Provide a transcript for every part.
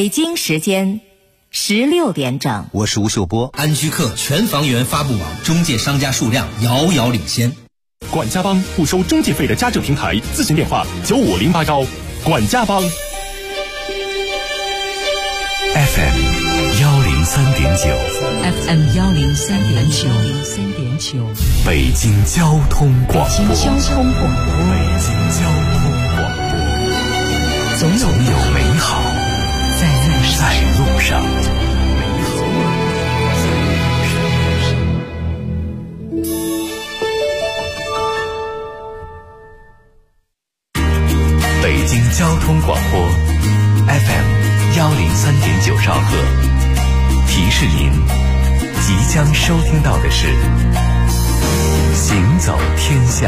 北京时间16点整。 我是吴秀波。 安居客全房源发布网中介商家数量遥遥领先。 管家帮不收中介费的家政平台，咨询电话95081。管家帮。 FM 103.9， 北京交通广播，总有美好在路上。北京交通广播 FM 103.9兆赫，提示您即将收听到的是行走天下。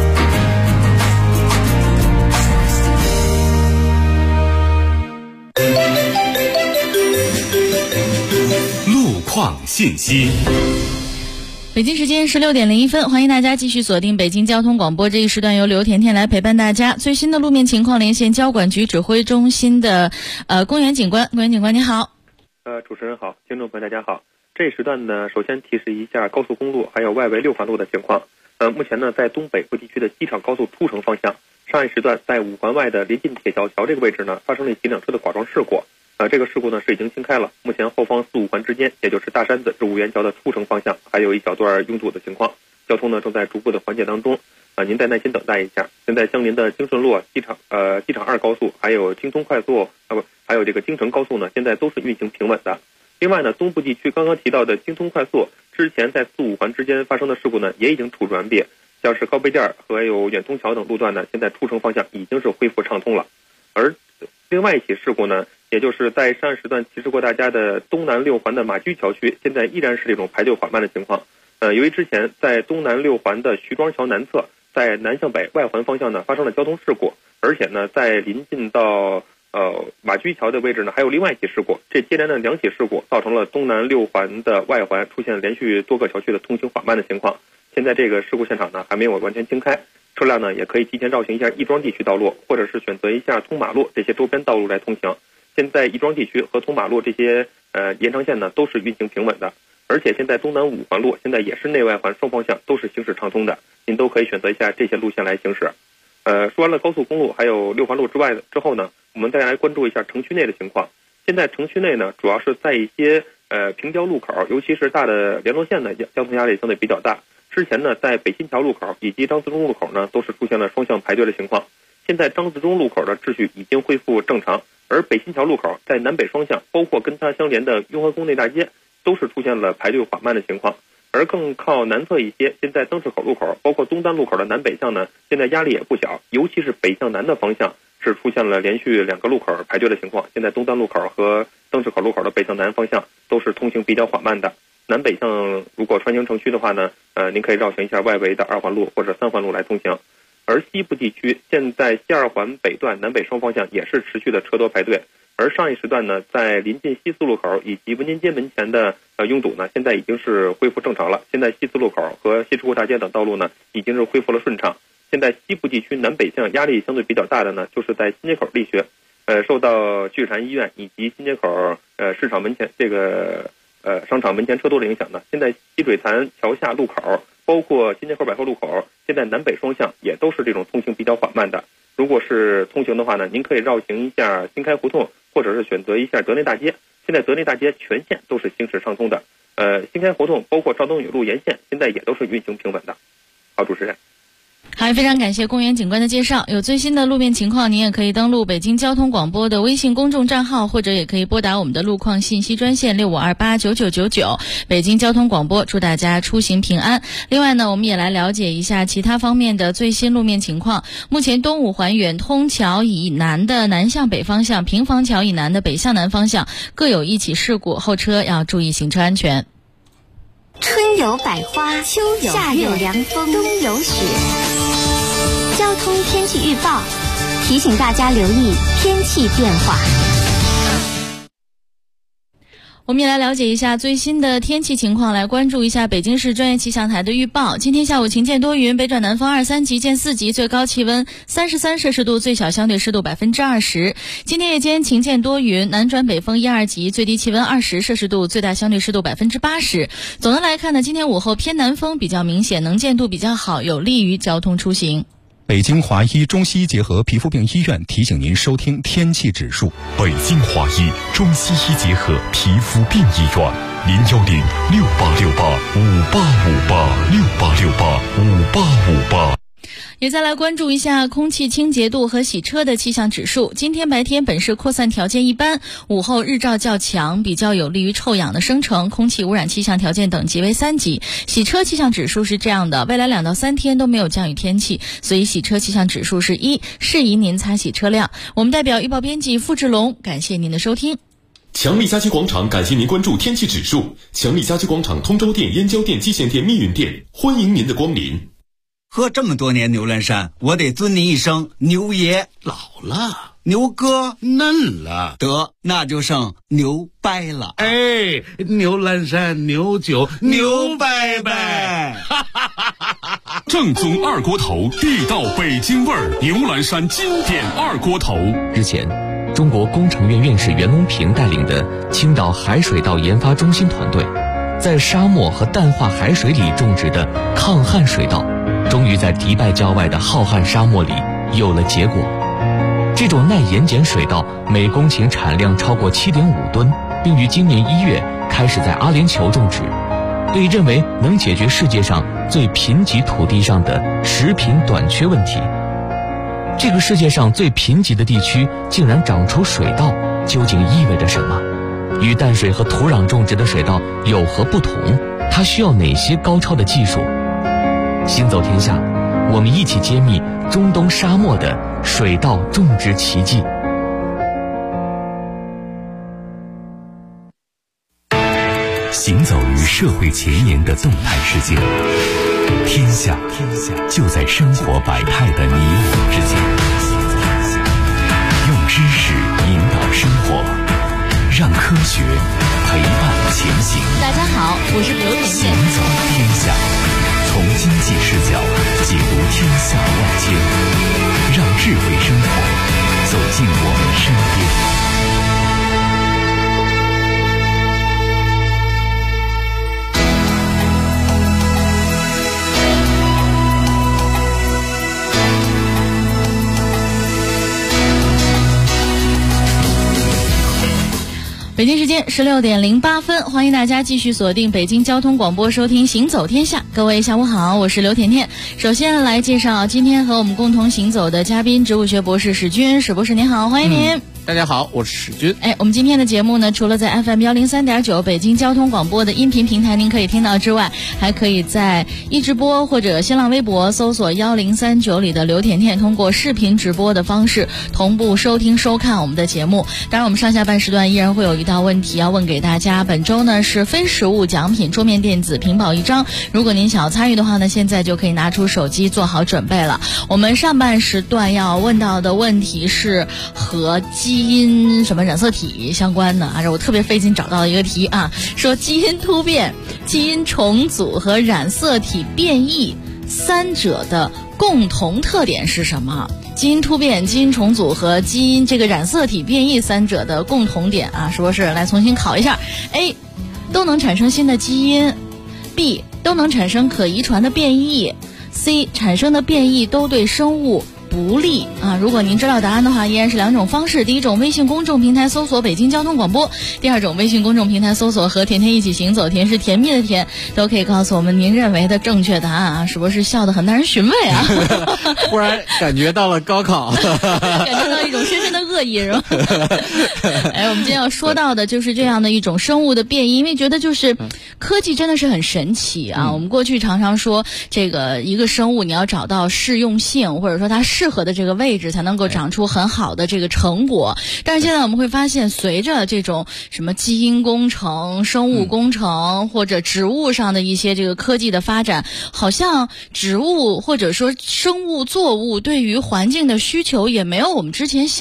路况信息。 北京时间16点01分，欢迎大家继续锁定北京交通广播，这一时段由刘甜甜来陪伴大家。最新的路面情况连线交管局指挥中心的公园警官，你好。 主持人好，听众朋友大家好。这一时段呢，首先提示一下高速公路还有外围6环路的情况。目前呢，在东北部地区的机场高速出城方向，上一时段在5环外的临近铁桥这个位置呢，发生了几辆车的剐撞事故。这个事故呢是已经清开了，目前后方4、5环之间，也就是大山子至五元桥的出城方向，还有一小段拥堵的情况，交通呢正在逐步的缓解当中。您再耐心等待一下。现在相邻的京顺路、机场2高速，还有京通快速，还有这个京承高速呢，现在都是运行平稳的。另外呢，东部地区刚刚提到的京通快速之前在4、5环之间发生的事故呢，也已经处置完毕，像是高碑店和有远通桥等路段呢，现在出城方向已经是恢复畅通了。而另外一起事故呢，也就是在上时段提示过大家的东南6环的马驹桥区，现在依然是这种排队缓慢的情况。由于之前在东南6环的徐庄桥南侧，在南向北外环方向呢发生了交通事故，而且呢在临近到马驹桥的位置呢还有另外一起事故，这接连的2起事故造成了东南6环的外环出现连续多个桥区的通行缓慢的情况。现在这个事故现场呢还没有完全清开，车辆呢也可以提前绕行一下亦庄地区道路，或者是选择一下通马路这些周边道路来通行。现在亦庄地区和通马路这些延长线呢都是运行平稳的，而且现在东南5环路现在也是内外环双方向都是行驶畅通的，您都可以选择一下这些路线来行驶。说完了高速公路还有6环路之后呢，我们再来关注一下城区内的情况。现在城区内呢，主要是在一些平交路口，尤其是大的联络线的交通压力相对比较大。之前呢，在北新桥路口以及张自忠路口呢，都是出现了双向排队的情况。现在张自忠路口的秩序已经恢复正常，而北新桥路口在南北双向，包括跟它相连的雍和宫内大街，都是出现了排队缓慢的情况。而更靠南侧一些，现在灯市口路口，包括东单路口的南北向呢，现在压力也不小，尤其是北向南的方向是出现了连续2个路口排队的情况。现在东单路口和灯市口路口的北向南方向都是通行比较缓慢的。南北向如果穿行城区的话呢，您可以绕行一下外围的2环路或者3环路来通行。而西部地区现在西2环北段南北双方向也是持续的车多排队，而上一时段呢，在临近西四路口以及文津街门前的拥堵呢，现在已经是恢复正常了。现在西四路口和西直沽大街等道路呢，已经是恢复了顺畅。现在西部地区南北向压力相对比较大的呢，就是在新街口力学，受到聚产医院以及新街口市场门前这个商场门前车多的影响呢，现在西水潭桥下路口，包括新街口百货路口，现在南北双向也都是这种通行比较缓慢的。如果是通行的话呢，您可以绕行一下新开胡同，或者是选择一下德内大街。现在德内大街全线都是行驶畅通的，新开胡同包括赵登禹路沿线现在也都是运行平稳的。好，主持人。 好，非常感谢公园警官的介绍。有最新的路面情况，您也可以登录北京交通广播的微信公众账号，或者也可以拨打我们的路况信息专线65289999。北京交通广播祝大家出行平安。另外呢，我们也来了解一下其他方面的最新路面情况。目前东5环远通桥以南的南向北方向，平房桥以南的北向南方向各有1起事故，后车要注意行车安全。 春有百花，秋有夏有凉风，冬有雪。交通天气预报提醒大家留意天气变化。 我们也来了解一下最新的天气情况，来关注一下北京市专业气象台的预报。今天下午晴间多云，北转南风2、3级见4级，最高气温33摄氏度，最小相对湿度20%。今天夜间晴间多云，南转北风1、2级，最低气温20摄氏度，最大相对湿度80%。总的来看呢，今天午后偏南风比较明显，能见度比较好，有利于交通出行。 北京华医中西医结合皮肤病医院提醒您收听天气指数。 北京华医中西医结合皮肤病医院，0106868585858 也再来关注一下空气清洁度和洗车的气象指数。今天白天本市扩散条件一般，午后日照较强，比较有利于臭氧的生成，空气污染气象条件等级为3级。洗车气象指数是这样的，未来2到3天都没有降雨天气，所以洗车气象指数是1，适宜您擦洗车辆。我们代表预报编辑付志龙，感谢您的收听。 强力家居广场感谢您关注天气指数。强力家居广场通州店、燕郊店、蓟县店、密云店，欢迎您的光临。 喝这么多年牛栏山，我得尊您一声牛爷。 老了， 牛哥嫩了， 得那就剩牛掰了。 哎，牛栏山牛酒牛掰掰， 正宗二锅头，地道北京味儿，牛栏山经典二锅头。 日前，中国工程院院士袁隆平带领的青岛海水稻研发中心团队，在沙漠和淡化海水里种植的抗旱水稻，终于在迪拜郊外的浩瀚沙漠里有了结果。这种耐盐碱水稻每公顷产量超过7.5吨，并于今年1月开始在阿联酋种植，被认为能解决世界上最贫瘠土地上的食品短缺问题。这个世界上最贫瘠的地区竟然长出水稻，究竟意味着什么？与淡水和土壤种植的水稻有何不同？它需要哪些高超的技术？行走天下，我们一起揭秘中东沙漠的水稻种植奇迹。行走于社会前沿的动态世界，天下就在生活百态的你我之间。用知识引导生活，让科学陪伴前行。 大家好，我是刘甜甜。 行走天下，从经济视角解读天下万千，让智慧生活走进我们身边。 北京时间16点08分，欢迎大家继续锁定北京交通广播，收听行走天下。各位下午好，我是刘甜甜。首先来介绍今天和我们共同行走的嘉宾，植物学博士史军。史博士您好，欢迎您。 大家好，我是史军。 我们今天的节目呢，除了在 FM 103.9北京交通广播的音频平台您可以听到之外，还可以在一直播或者新浪微博搜索1039里的刘甜甜，通过视频直播的方式同步收听收看我们的节目。当然我们上下半时段依然会有一道问题要问给大家。本周呢是非实物奖品桌面电子屏保1张，如果您想要参与的话呢，现在就可以拿出手机做好准备了。我们上半时段要问到的问题是和基因什么染色体相关的啊，这我特别费劲找到一个题啊，说基因突变、基因重组和染色体变异三者的共同特点是什么？基因突变、基因重组和基因这个染色体变异三者的共同点啊，是不是？来重新考一下。A， 都能产生新的基因。B， 都能产生可遗传的变异。C， 产生的变异都对生物不利啊！如果您知道答案的话，依然是2种方式。第一种，微信公众平台搜索北京交通广播；第二种，微信公众平台搜索和甜甜一起行走，甜是甜蜜的甜，都可以告诉我们您认为的正确答案啊！是不是笑得很耐人寻味啊？ 忽然感觉到了高考， 感觉到一种深深的恶意，是吧？我们今天要说到的就是这样的一种生物的变异，因为觉得就是科技真的是很神奇啊！我们过去常常说，这个一个生物你要找到适用性，或者说它适合的这个位置，才能够长出很好的这个成果。但是现在我们会发现，随着这种什么基因工程、生物工程或者植物上的一些这个科技的发展，好像植物或者说生物作物对于环境的需求也没有我们之前想的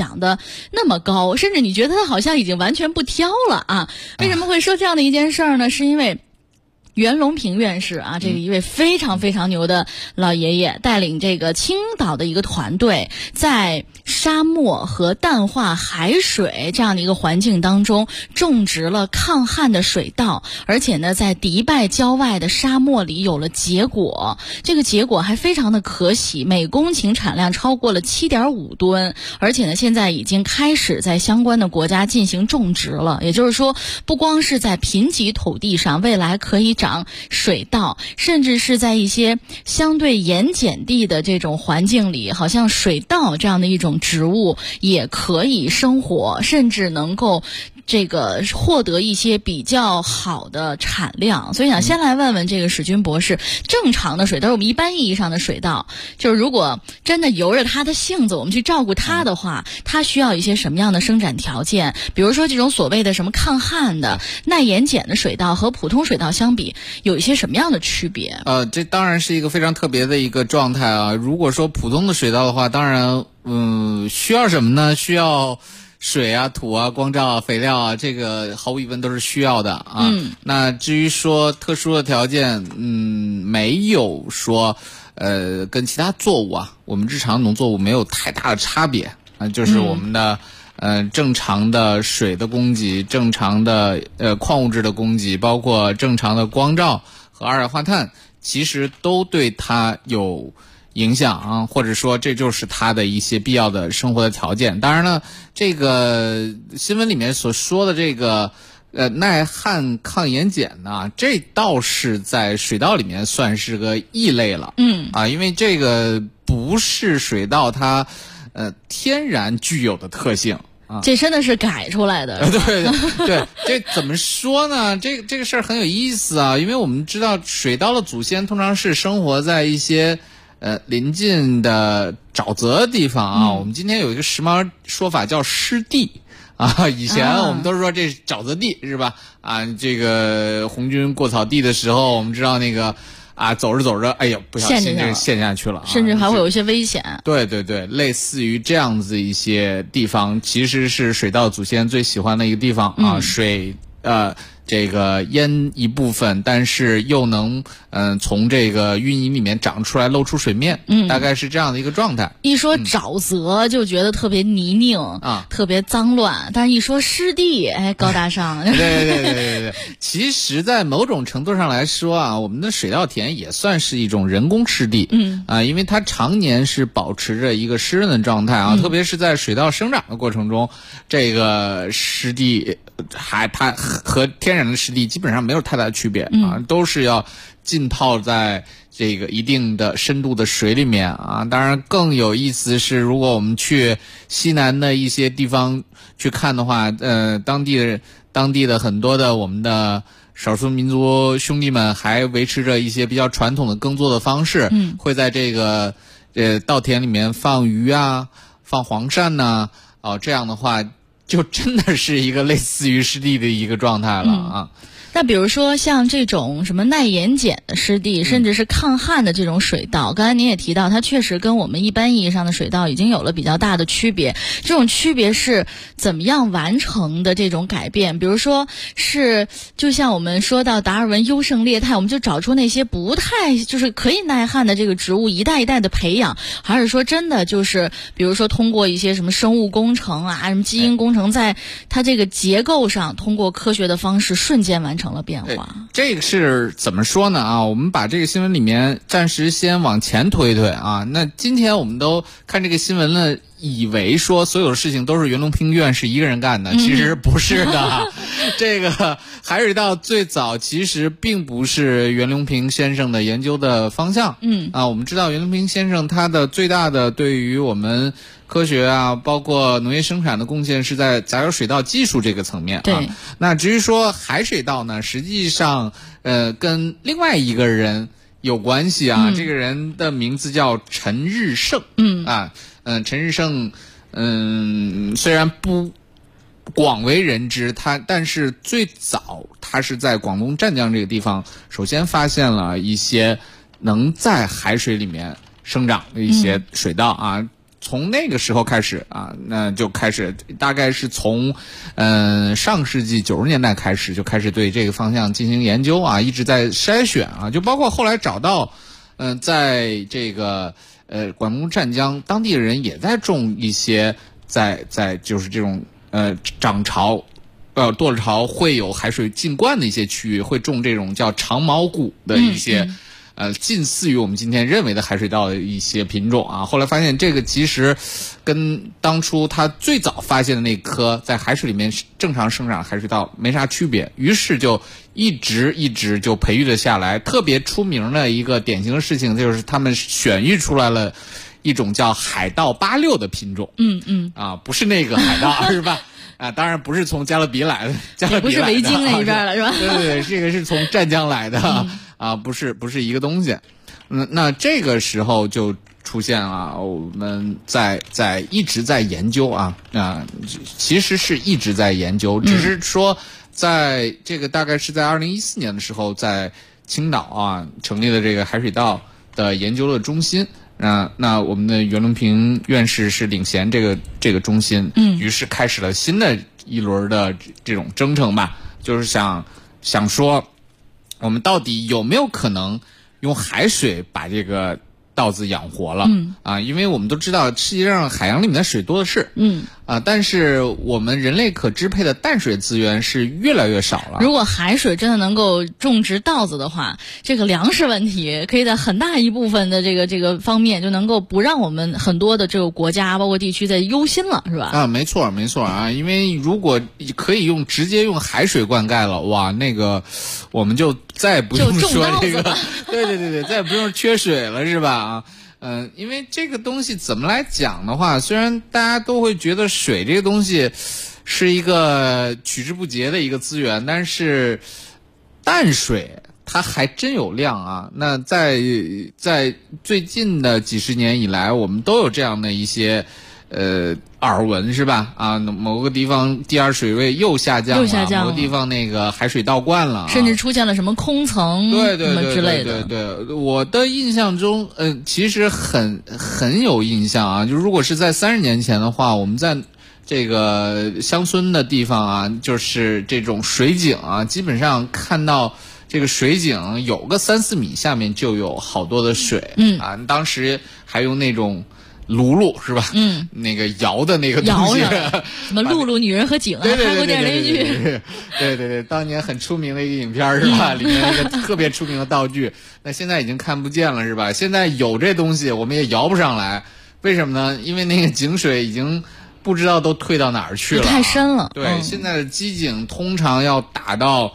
那么高，甚至你觉得它好像已经完全不挑了啊。为什么会说这样的一件事儿呢？是因为袁隆平院士啊，这个一位非常非常牛的老爷爷，带领这个青岛的一个团队，在沙漠和淡化海水这样的一个环境当中，种植了抗旱的水稻，而且呢，在迪拜郊外的沙漠里有了结果。这个结果还非常的可喜，每公顷产量超过了7.5吨，而且呢，现在已经开始在相关的国家进行种植了。也就是说，不光是在贫瘠土地上，未来可以长水稻，甚至是在一些相对盐碱地的这种环境里，好像水稻这样的一种植物也可以生活，甚至能够这个获得一些比较好的产量。所以想先来问问这个史军博士，正常的水稻，我们一般意义上的水稻，就是如果真的由着它的性子我们去照顾它的话，它需要一些什么样的生长条件？比如说这种所谓的什么抗旱的耐盐碱的水稻和普通水稻相比有一些什么样的区别？ 这当然是一个非常特别的一个状态啊。如果说普通的水稻的话，当然需要什么呢？需要水啊、土啊、光照啊、肥料啊，这个毫无疑问都是需要的啊。那至于说特殊的条件，没有说跟其他作物啊，我们日常农作物没有太大的差别啊，就是我们的正常的水的供给，正常的矿物质的供给，包括正常的光照和二氧化碳，其实都对它有影响啊，或者说这就是它的一些必要的生活的条件。当然了，这个新闻里面所说的这个耐旱抗盐碱呢，这倒是在水稻里面算是个异类了。因为这个不是水稻它天然具有的特性。 这真的是改出来的。 对，这怎么说呢？这个事儿很有意思啊，因为我们知道水稻的祖先通常是生活在一些临近的沼泽的地方啊。我们今天有一个时髦说法叫湿地啊，以前我们都是说这是沼泽地是吧？这个红军过草地的时候，我们知道那个走着走着，哎呦，不小心这个陷下去了， 甚至还会有一些危险。 对，类似于这样子一些地方，其实是水稻祖先最喜欢的一个地方啊。水这个淹一部分，但是又能从这个淤泥里面长出来，露出水面，大概是这样的一个状态。 一说沼泽就觉得特别泥泞特别脏乱，但是一说湿地，高大上。 对。其实，在某种程度上来说啊，我们的水稻田也算是一种人工湿地。因为它常年是保持着一个湿润的状态啊，特别是在水稻生长的过程中，这个湿地它和天然的湿地基本上没有太大的区别啊，都是要浸泡在这个一定的深度的水里面啊。当然更有意思是，如果我们去西南的一些地方去看的话，当地的很多的我们的少数民族兄弟们还维持着一些比较传统的耕作的方式，会在这个稻田里面放鱼啊，放黄鳝呐，这样的话就真的是一个类似于湿地的一个状态了啊。 那比如说像这种什么耐盐碱的湿地，甚至是抗旱的这种水稻，刚才您也提到，它确实跟我们一般意义上的水稻已经有了比较大的区别。这种区别是怎么样完成的这种改变？比如说是就像我们说到达尔文优胜劣汰，我们就找出那些不太就是可以耐旱的这个植物，一代一代的培养，还是说真的就是比如说通过一些什么生物工程啊，什么基因工程，在它这个结构上通过科学的方式瞬间完成了变化。 这个是怎么说呢啊？我们把这个新闻里面暂时先往前推推啊。那今天我们都看这个新闻了，以为说所有的事情都是袁隆平院士一个人干的，其实不是的。这个海水稻最早其实并不是袁隆平先生的研究的方向。我们知道袁隆平先生他的最大的对于我们科学啊，包括农业生产的贡献是在杂交水稻技术这个层面啊。 对。那至于说海水稻呢，实际上跟另外一个人有关系啊。这个人的名字叫陈日盛。陈日盛虽然不广为人知，但是最早他是在广东湛江这个地方首先发现了一些能在海水里面生长的一些水稻啊。 从那个时候开始啊，那就开始大概是从上世纪90年代开始就开始对这个方向进行研究啊，一直在筛选啊，就包括后来找到在这个广东湛江当地的人也在种一些在就是这种涨潮堕潮会有海水进灌的一些区域，会种这种叫长毛骨的一些近似于我们今天认为的海水稻的一些品种啊。后来发现这个其实跟当初他最早发现的那棵在海水里面正常生长海水稻没啥区别，于是就一直就培育了下来。特别出名的一个典型的事情就是他们选育出来了一种叫海稻86的品种。不是那个海稻是吧？当然不是从加勒比来的，也不是维京那一边了是吧？ 对，这个是从湛江来的不是一个东西。那这个时候就出现了，我们一直在研究其实是一直在研究，只是说在这个大概是在2014年的时候，在青岛成立了这个海水稻的研究的中心。那我们的袁隆平院士是领衔这个中心，于是开始了新的一轮的这种征程吧，就是想说，我们到底有没有可能用海水把这个稻子养活了？因为我们都知道世界上海洋里面的水多的是，但是我们人类可支配的淡水资源是越来越少了。 如果海水真的能够种植稻子的话，这个粮食问题可以在很大一部分的这个方面就能够不让我们很多的这个国家包括地区在忧心了，是吧？ 没错因为如果可以直接用海水灌溉了，哇，那个我们就再也不用说这个，对，再也不用缺水了，是吧？因为这个东西怎么来讲的话，虽然大家都会觉得水这个东西是一个取之不竭的一个资源，但是淡水它还真有量那在最近的几十年以来，我们都有这样的一些耳闻，是吧？某个地方第二水位又下降了，某个地方那个海水倒灌了， 甚至出现了什么空层对什么之类的。 对，我的印象中其实很有印象就如果是在30年前的话，我们在这个乡村的地方就是这种水井基本上看到这个水井有个3-4米下面就有好多的水当时还用那种辘轳是吧？那个摇的那个东西， 什么辘轳女人和井拍过电视剧， 对，当年很出名的一个影片是吧？里面一个特别出名的道具，那现在已经看不见了是吧？现在有这东西，我们也摇不上来，为什么呢？因为那个井水已经不知道都退到哪儿去了， 太深了。 对，现在的基井通常要打到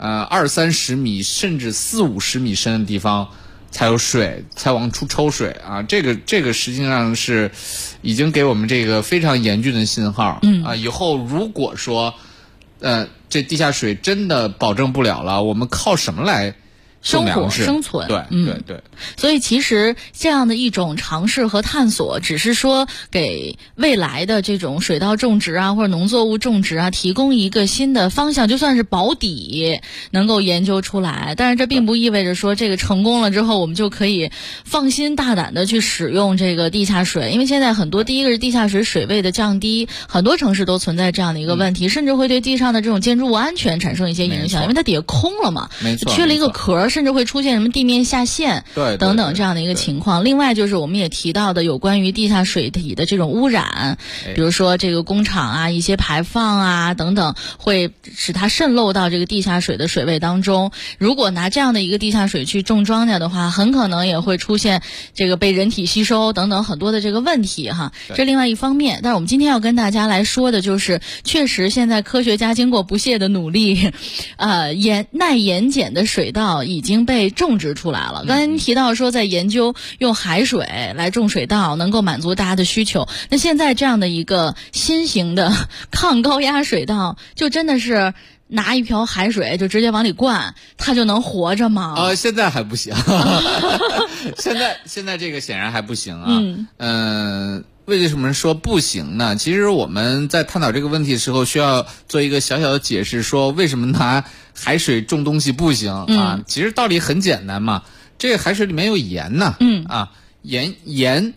20-30米，甚至40-50米深的地方才有水，才往出抽水这个实际上是已经给我们这个非常严峻的信号以后如果说这地下水真的保证不了了，我们靠什么来生活生存？ 对， 所以其实这样的一种尝试和探索，只是说给未来的这种水稻种植或者农作物种植提供一个新的方向，就算是保底能够研究出来。但是这并不意味着说这个成功了之后，我们就可以放心大胆的去使用这个地下水，因为现在很多第一个是地下水水位的降低，很多城市都存在这样的一个问题，甚至会对地上的这种建筑物安全产生一些影响，因为它底下空了嘛，缺了一个壳，甚至会出现什么地面下陷等等这样的一个情况。另外就是我们也提到的有关于地下水体的这种污染，比如说这个工厂一些排放等等，会使它渗漏到这个地下水的水位当中。如果拿这样的一个地下水去种庄稼的话，很可能也会出现这个被人体吸收等等很多的这个问题这另外一方面。但是我们今天要跟大家来说的就是，确实现在科学家经过不懈的努力耐盐碱的水稻已经被种植出来了。刚才您提到说在研究用海水来种水稻能够满足大家的需求，那现在这样的一个新型的抗高压水稻，就真的是拿一瓢海水就直接往里灌，它就能活着吗？ 现在还不行现在这个显然还不行为什么说不行呢？其实我们在探讨这个问题的时候，需要做一个小小的解释，说为什么拿海水种东西不行其实道理很简单嘛，这个海水里面有盐呢盐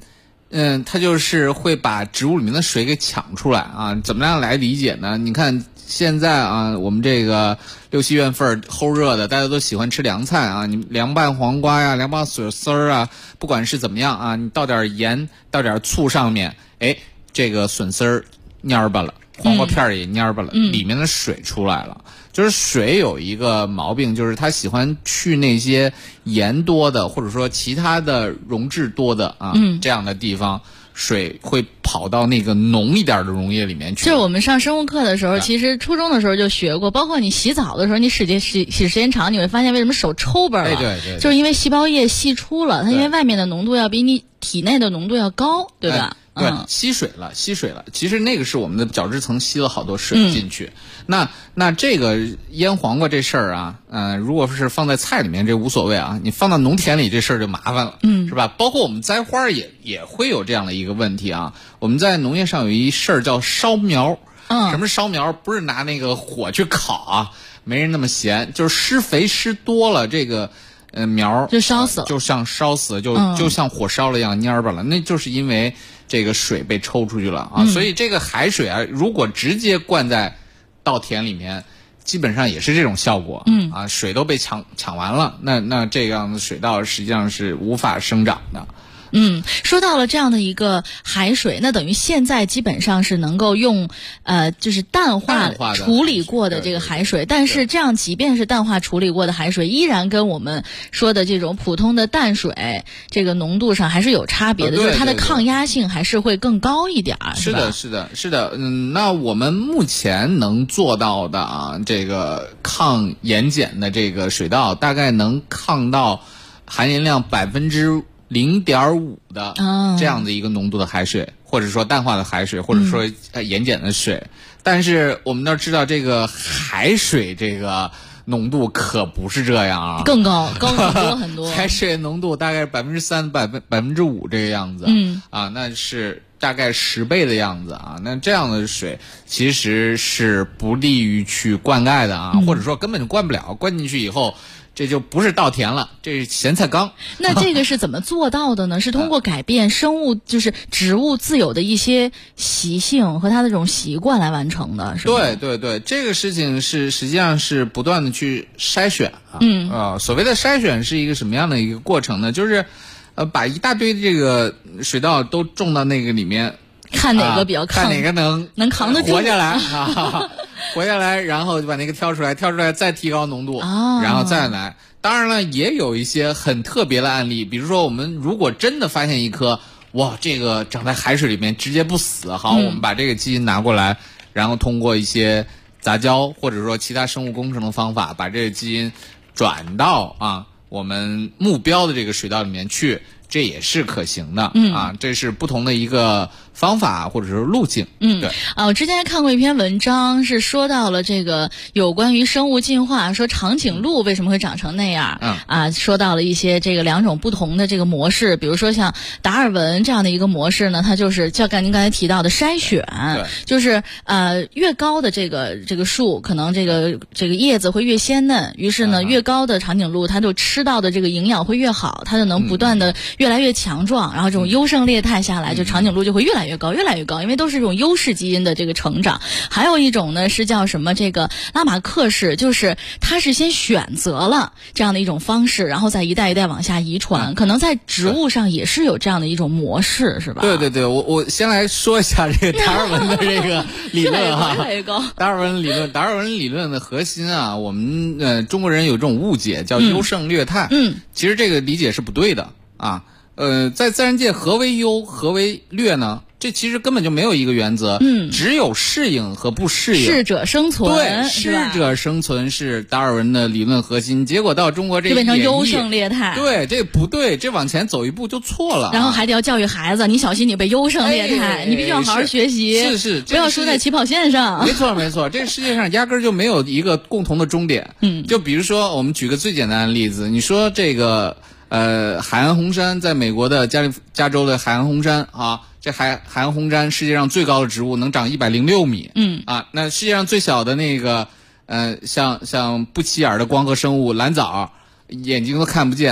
它就是会把植物里面的水给抢出来啊。怎么样来理解呢？你看现在啊，我们这个6、7月份齁热的，大家都喜欢吃凉菜啊，你凉拌黄瓜呀、凉拌笋丝儿啊，不管是怎么样啊，你倒点盐、倒点醋上面，这个笋丝儿蔫巴了，黄瓜片也蔫巴了，里面的水出来了。就是水有一个毛病，就是它喜欢去那些盐多的或者说其他的溶质多的这样的地方，水会跑到那个浓一点的溶液里面去。 就是我们上生物课的时候，其实初中的时候就学过，包括你洗澡的时候，你洗时间长，你会发现为什么手抽巴了？ 对， 就是因为细胞液析出了，它因为外面的浓度要比你体内的浓度要高，对吧？ 对，吸水了。其实那个是我们的角质层吸了好多水进去。那这个腌黄瓜这事儿啊，如果是放在菜里面这无所谓啊，你放到农田里这事儿就麻烦了，是吧？包括我们栽花也会有这样的一个问题啊。我们在农业上有一事儿叫烧苗。什么是烧苗？不是拿那个火去烤啊，没人那么闲，就是施肥施多了这个。苗就烧死了， 就像烧死了，就像火烧了一样蔫巴了，那就是因为这个水被抽出去了啊。所以这个海水啊，如果直接灌在稻田里面，基本上也是这种效果。水都被抢完了，那这样的水稻实际上是无法生长的。 说到了这样的一个海水，那等于现在基本上是能够用就是淡化处理过的这个海水，但是这样即便是淡化处理过的海水，依然跟我们说的这种普通的淡水这个浓度上还是有差别的，就是它的抗压性还是会更高一点。 是的。那我们目前能做到的啊，这个抗盐碱的这个水稻，大概能抗到含盐量0.5%的这样的一个浓度的海水，或者说淡化的海水，或者说盐碱的水。但是我们要知道，这个海水这个浓度可不是这样啊， 更高很多很多。 海水浓度大概3%、5%这个样子。那是大概10倍的样子啊。那这样的水其实是不利于去灌溉的啊，或者说根本就灌不了，灌进去以后。这就不是稻田了，这是咸菜缸。 那这个是怎么做到的呢？是通过改变生物，就是植物自有的一些习性和它的这种习惯来完成的，是吧？ 对，这个事情是实际上是不断的去筛选啊。所谓的筛选是一个什么样的一个过程呢？就是把一大堆这个水稻都种到那个里面， 看哪个比较看哪个能扛得住活下来啊。活下来，然后就把那个挑出来再提高浓度，然后再来。当然了，也有一些很特别的案例，比如说我们如果真的发现一颗，哇，这个长在海水里面直接不死，好，我们把这个基因拿过来，然后通过一些杂交或者说其他生物工程的方法，把这个基因转到我们目标的这个水稻里面去。这也是可行的这是不同的一个方法或者是路径。对我之前还看过一篇文章，是说到了这个有关于生物进化，说长颈鹿为什么会长成那样说到了一些这个2种不同的这个模式，比如说像达尔文这样的一个模式呢，它就是叫您刚才提到的筛选，就是越高的这个树，可能这个叶子会越鲜嫩，于是呢越高的长颈鹿它就吃到的这个营养会越好，它就能不断的越来越强壮，然后这种优胜劣汰下来，就长颈鹿就会越来越高，因为都是这种优势基因的这个成长。还有一种呢是叫什么这个拉马克式，就是它是先选择了这样的一种方式，然后再一代一代往下遗传。可能在植物上也是有这样的一种模式，是吧？ 对，我先来说一下这个达尔文的这个理论越来越高。 达尔文理论的核心我们中国人有这种误解叫优胜劣汰。其实这个理解是不对的在自然界何为优何为劣呢？这其实根本就没有一个原则，只有适应和不适应， 适者生存。 对，适者生存是达尔文的理论核心。结果到中国这就变成优胜劣汰， 对，这不对，这往前走一步就错了。 然后还得要教育孩子，你小心你被优胜劣汰，你必须要好好学习， 是不要输在起跑线上。 没错，这个世界上压根儿就没有一个共同的终点。就比如说我们举个最简单的例子，你说这个海岸红杉，在美国的加州的海岸红杉这海岸红杉世界上最高的植物能长106米。那世界上最小的那个像不起眼的光合生物蓝藻，眼睛都看不见，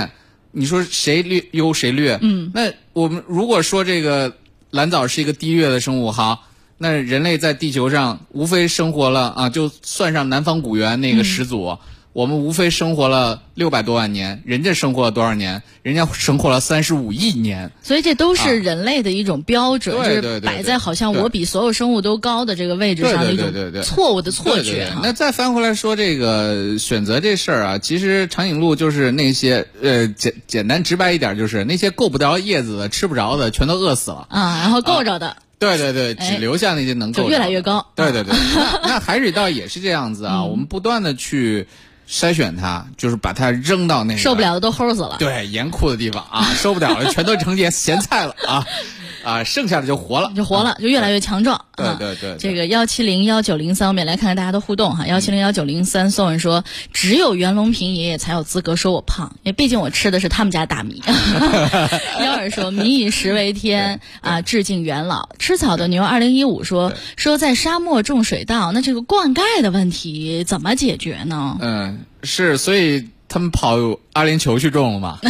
你说谁优谁劣？那我们如果说这个蓝藻是一个低劣的生物，好，那人类在地球上无非生活了啊，就算上南方古猿那个始祖。我们无非生活了600多万年，人家生活了多少年？人家生活了35亿年。 所以这都是人类的一种标准， 就是摆在好像我比所有生物都高的这个位置上的一种错误的错觉。 那再翻回来说这个选择这事儿啊，其实长颈鹿就是那些简单直白一点，就是那些够不着叶子的、吃不着的，全都饿死了啊，然后够着的。 对，只留下那些能够就越来越高。 对，那海水稻也是这样子啊，我们不断的去筛选它，就是把它扔到那个受不了的都齁死了。 对，严酷的地方啊，受不了了，全都成咸菜了啊，剩下的就活了， 就越来越强壮。 对， 这个1701903，我们也来看看大家的互动哈。1701903宋人说，只有袁隆平爷爷才有资格说我胖，因为毕竟我吃的是他们家大米。幺儿说，民以食为天啊，致敬元老。吃草的牛2015说在沙漠种水稻，那这个灌溉的问题怎么解决呢？ 是，所以他们跑阿联酋去种了吗？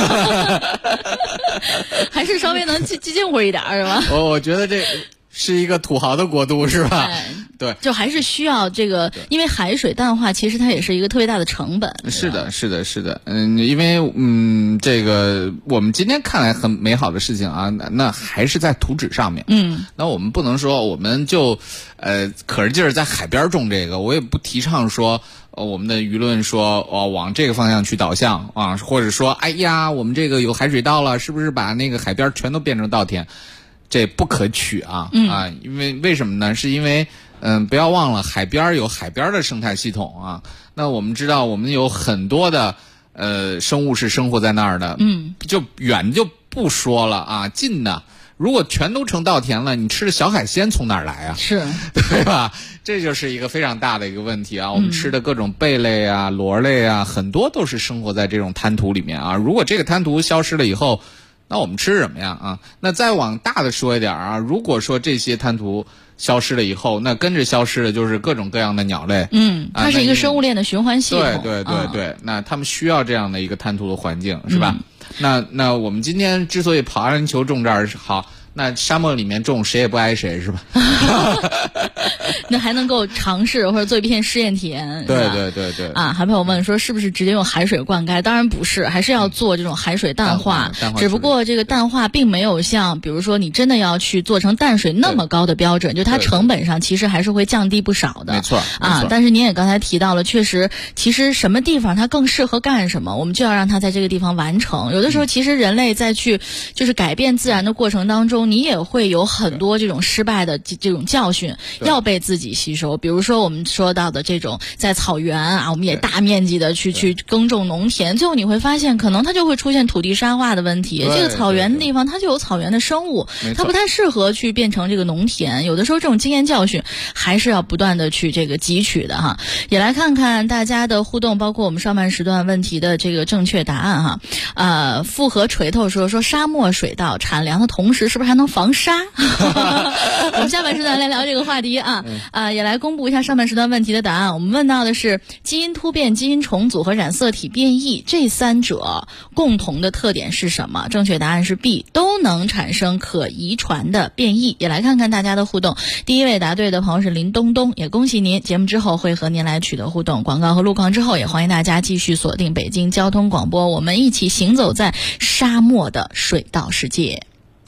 还是稍微能近乎一点是吧？ 我觉得这是一个土豪的国度是吧？对， 就还是需要这个，因为海水淡化其实它也是一个特别大的成本。 是的，因为这个我们今天看来很美好的事情啊，那还是在图纸上面。那我们不能说我们就可着劲儿在海边种这个，我也不提倡说我们的舆论说往这个方向去导向啊，或者说哎呀我们这个有海水稻了，是不是把那个海边全都变成稻田？这不可取啊！因为什么呢？是因为不要忘了海边有海边的生态系统啊。那我们知道我们有很多的生物是生活在那儿的。就远就不说了啊，近的如果全都成稻田了，你吃的小海鲜从哪儿来啊？ 是， 对吧？这就是一个非常大的一个问题啊！我们吃的各种贝类啊、螺类啊，很多都是生活在这种滩涂里面啊。如果这个滩涂消失了以后，那我们吃什么呀？啊，那再往大的说一点啊，如果说这些滩涂消失了以后，那跟着消失的就是各种各样的鸟类。 它是一个生物链的循环系统。 对，那他们需要这样的一个滩涂的环境，是吧？那我们今天之所以跑阿联酋种这儿好，那沙漠里面种谁也不挨谁，是吧？ 那还能够尝试或者做一片试验田。 对。 啊，还朋友问说是不是直接用海水灌溉？当然不是，还是要做这种海水淡化。只不过这个淡化并没有像比如说你真的要去做成淡水那么高的标准，就它成本上其实还是会降低不少的。 没错。 但是您也刚才提到了，确实其实什么地方它更适合干什么，我们就要让它在这个地方完成。有的时候其实人类在去就是改变自然的过程当中，你也会有很多这种失败的这种教训要被自己吸收。比如说我们说到的这种在草原啊，我们也大面积的去耕种农田，最后你会发现可能它就会出现土地沙化的问题。这个草原的地方它就有草原的生物，它不太适合去变成这个农田。有的时候这种经验教训还是要不断的去这个汲取的哈。也来看看大家的互动，包括我们上半时段问题的这个正确答案哈。复合锤头说沙漠水稻产粮的同时是不是还能防沙？我们下半时段来聊这个话题啊。也来公布一下上半时段问题的答案。我们问到的是基因突变、基因重组和染色体变异这三者共同的特点是什么？正确答案是 B， 都能产生可遗传的变异。也来看看大家的互动。第一位答对的朋友是林东东，也恭喜您。节目之后会和您来取得互动。广告和路况之后，也欢迎大家继续锁定北京交通广播，我们一起行走在沙漠的水稻世界。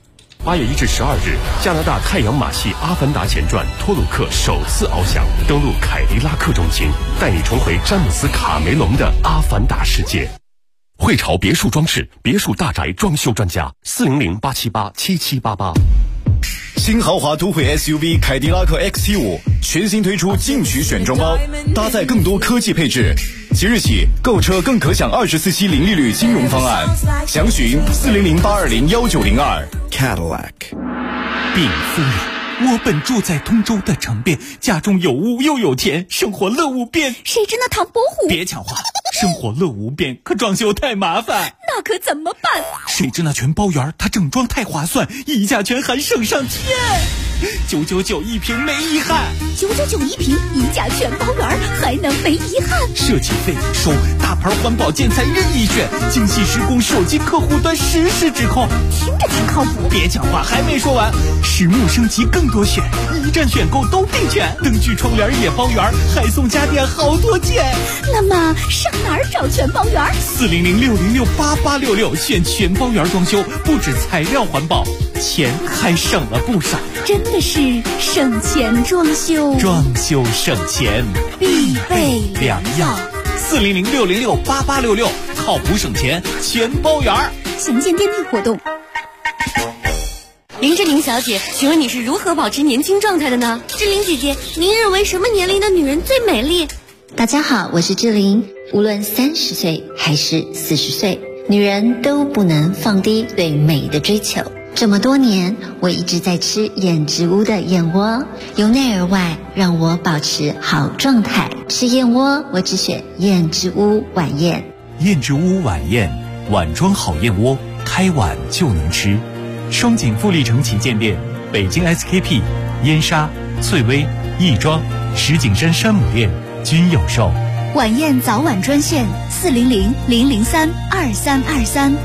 8月1至12日，加拿大太阳马戏《阿凡达前传》托鲁克首次翱翔，登陆凯迪拉克中心，带你重回詹姆斯·卡梅隆的阿凡达世界。汇潮别墅装饰，别墅大宅装修专家，400-878-7788。 新豪华都会 SUV 凯迪拉克 XT5 全新推出进取选装包，搭载更多科技配置。即日起购车更可享24期零利率金融方案，详询400-820-1902。 Cadillac。 禀夫人，我本住在通州的城边，家中有屋又有田，生活乐无边。 谁知那唐伯虎？ 别讲话， 生活乐无边，可装修太麻烦。 那可怎么办？ 谁知那全包园，它整装太划算，溢价权还省上天，999一平没遗憾。 999一平，溢价全包园，还能没遗憾？ 设计费收，大牌环保建材任意选，精细施工，手机客户端实时指控， 听着挺靠谱。 别讲话，还没说完，实木升级更多选，一站选购都并全，灯具窗帘也包圆，还送家电好多件。 那么上哪儿找全包园 ？400-606-8866，选全包园装修，不止材料环保，钱还省了不少。 真的是省钱装修， 装修省钱必备良药。 400-606-8866，靠谱省钱全包园。 详见店内活动。 林志玲小姐，请问你是如何保持年轻状态的呢？志玲姐姐，您认为什么年龄的女人最美丽？ 大家好，我是志玲。无论30岁还是40岁，女人都不能放低对美的追求。这么多年，我一直在吃燕之屋的燕窝，由内而外让我保持好状态。吃燕窝，我只选燕之屋晚宴。 燕之屋晚宴，碗装好燕窝，开碗就能吃。双井富力城旗舰店，北京 SKP、燕莎、翠微、亦庄、石景山山姆店均有售。 晚宴早晚专线400-003-2323。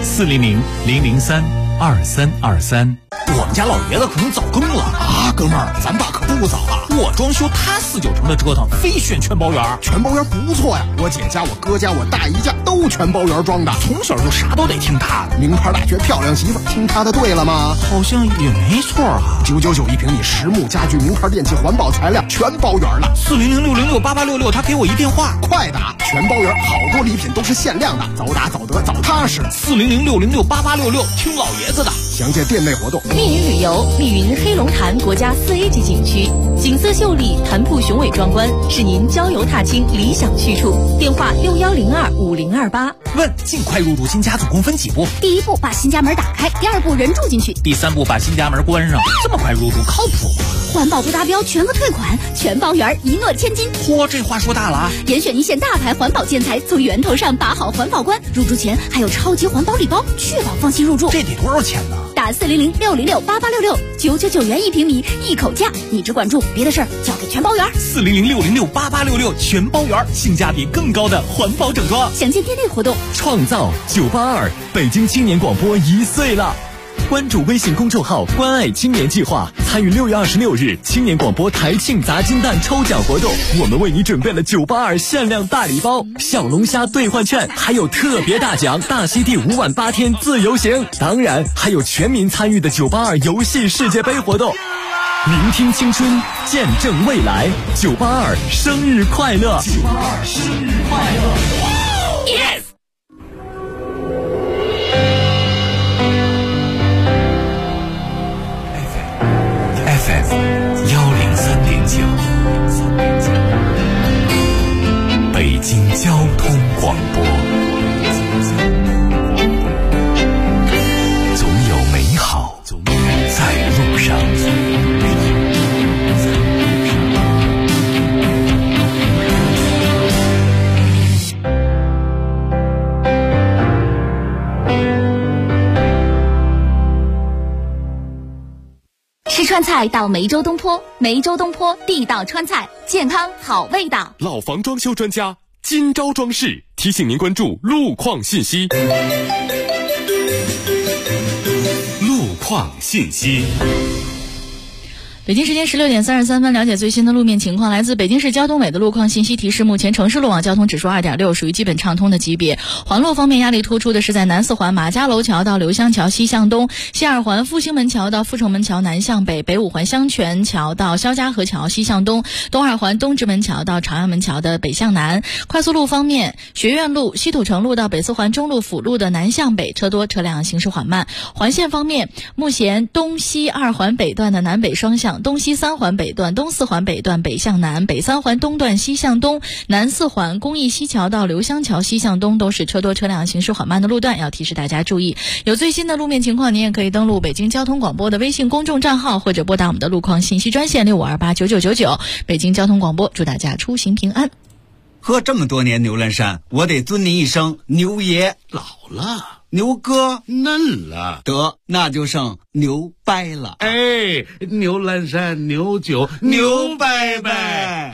400-003-2323。 我们家老爷子可能早更了啊，哥们儿，咱爸可不早啊。我装修他4-9成的折腾，非选全包园。全包园不错呀，我姐家、我哥家、我大姨家都全包园装的，从小就啥都得听他的。名牌大学漂亮媳妇，听他的对了吗？好像也没错啊。999一平米，实木家具、名牌电器、环保材料全包园了。400-606-8866，他给我一电话，快打！全包园，好多礼品都是限量的，早打早得早踏实。400-606-8866，听老爷子的。详见店内活动。 密云旅游，密云黑龙潭国家4A 级景区，景色秀丽，潭瀑雄伟壮观，是您郊游踏青理想去处。电话6102-5028。 问：尽快入住新家总共分几步？ 第1步把新家门打开，第2步人住进去， 第3步把新家门关上。这么快入住，靠谱吗？ 环保不达标全额退款，全包园一诺千金。 嚯，这话说大了啊！ 严选一线大牌环保建材，从源头上把好环保关。入住前还有超级环保礼包，确保放心入住。 这得多少钱呢？ 打400-606-8866，999元1平米，一口价。你只管住，别的事儿交给全包园。 400-606-8866，全包园，性价比更高的环保整装。 详见店内活动。 创造982，北京青年广播1岁了。关注微信公众号关爱青年计划，参与6月26日青年广播台庆砸金蛋抽奖活动，我们为你准备了982限量大礼包、小龙虾兑换券，还有特别大奖大溪地5晚8天自由行，当然还有全民参与的982游戏世界杯活动。聆听青春，见证未来，982生日快乐！982生日快乐 ！Yes。 FM 103.9，北京交通广播，总有美好在路上。 吃川菜到梅州东坡，梅州东坡地道川菜，健康好味道。 老房装修专家金招装饰提醒您关注路况信息。路况信息。 北京时间16点33分，了解最新的路面情况。来自北京市交通委的路况信息提示，目前城市路网交通指数2.6，属于基本畅通的级别。环路方面，压力突出的是在南四环马家楼桥到刘香桥西向东，西二环复兴门桥到阜成门桥南向北，北五环香泉桥到肖家河桥西向东，东二环东直门桥到朝阳门桥的北向南。快速路方面，学院路、西土城路到北四环中路辅路的南向北车多，车辆行驶缓慢。环线方面，目前东西二环北段的南北双向，东西三环北段、东四环北段北向南，北三环东段西向东，南四环公益西桥到刘香桥西向东都是车多车辆行驶缓慢的路段，要提示大家注意。有最新的路面情况，您也可以登录北京交通广播的微信公众账号，或者拨打我们的路况信息专线65289999。北京交通广播，祝大家出行平安。 喝这么多年牛栏山，我得尊您一声牛爷。 老了， 牛哥嫩了， 得那就剩牛掰了。 哎，牛栏山牛酒牛掰掰。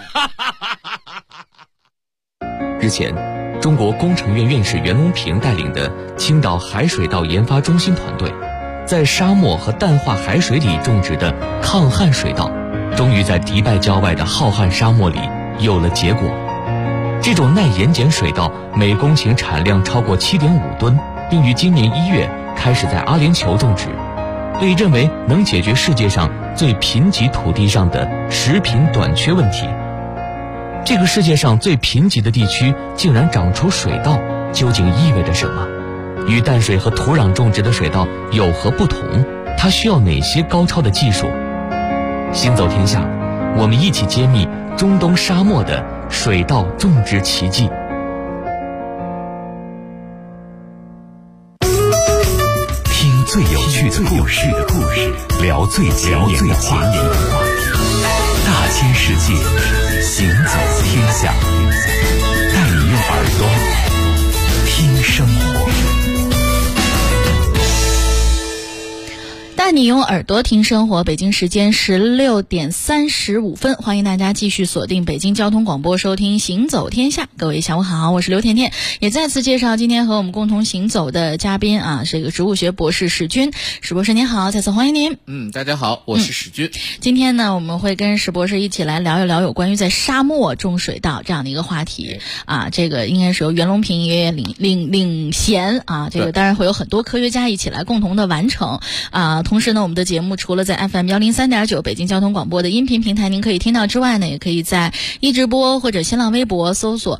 日前，中国工程院院士袁隆平带领的青岛海水稻研发中心团队，在沙漠和淡化海水里种植的抗旱水稻，终于在迪拜郊外的浩瀚沙漠里有了结果。这种耐盐碱水稻每公顷产量超过 7.5 吨，并于今年1月开始在阿联酋种植，被认为能解决世界上最贫瘠土地上的食品短缺问题。这个世界上最贫瘠的地区竟然长出水稻，究竟意味着什么？与淡水和土壤种植的水稻有何不同？它需要哪些高超的技术？行走天下，我们一起揭秘中东沙漠的水稻种植奇迹。 听最有趣的故事，聊最前沿的话题，大千世界，行走天下，带你用耳朵听生活。 带你用耳朵听生活，北京时间16点35分，欢迎大家继续锁定北京交通广播，收听行走天下。各位下午好，我是刘甜甜，也再次介绍今天和我们共同行走的嘉宾啊，是一个植物学博士史军。史博士您好，再次欢迎您。 大家好，我是史军。 今天呢，我们会跟史博士一起来聊一聊有关于在沙漠种水稻这样的一个话题啊。这个应该是由袁隆平爷爷领衔啊，这个当然会有很多科学家一起来共同的完成啊。同时呢，我们的节目除了在 FM 103.9北京交通广播的音频平台您可以听到之外呢，也可以在一直播或者新浪微博搜索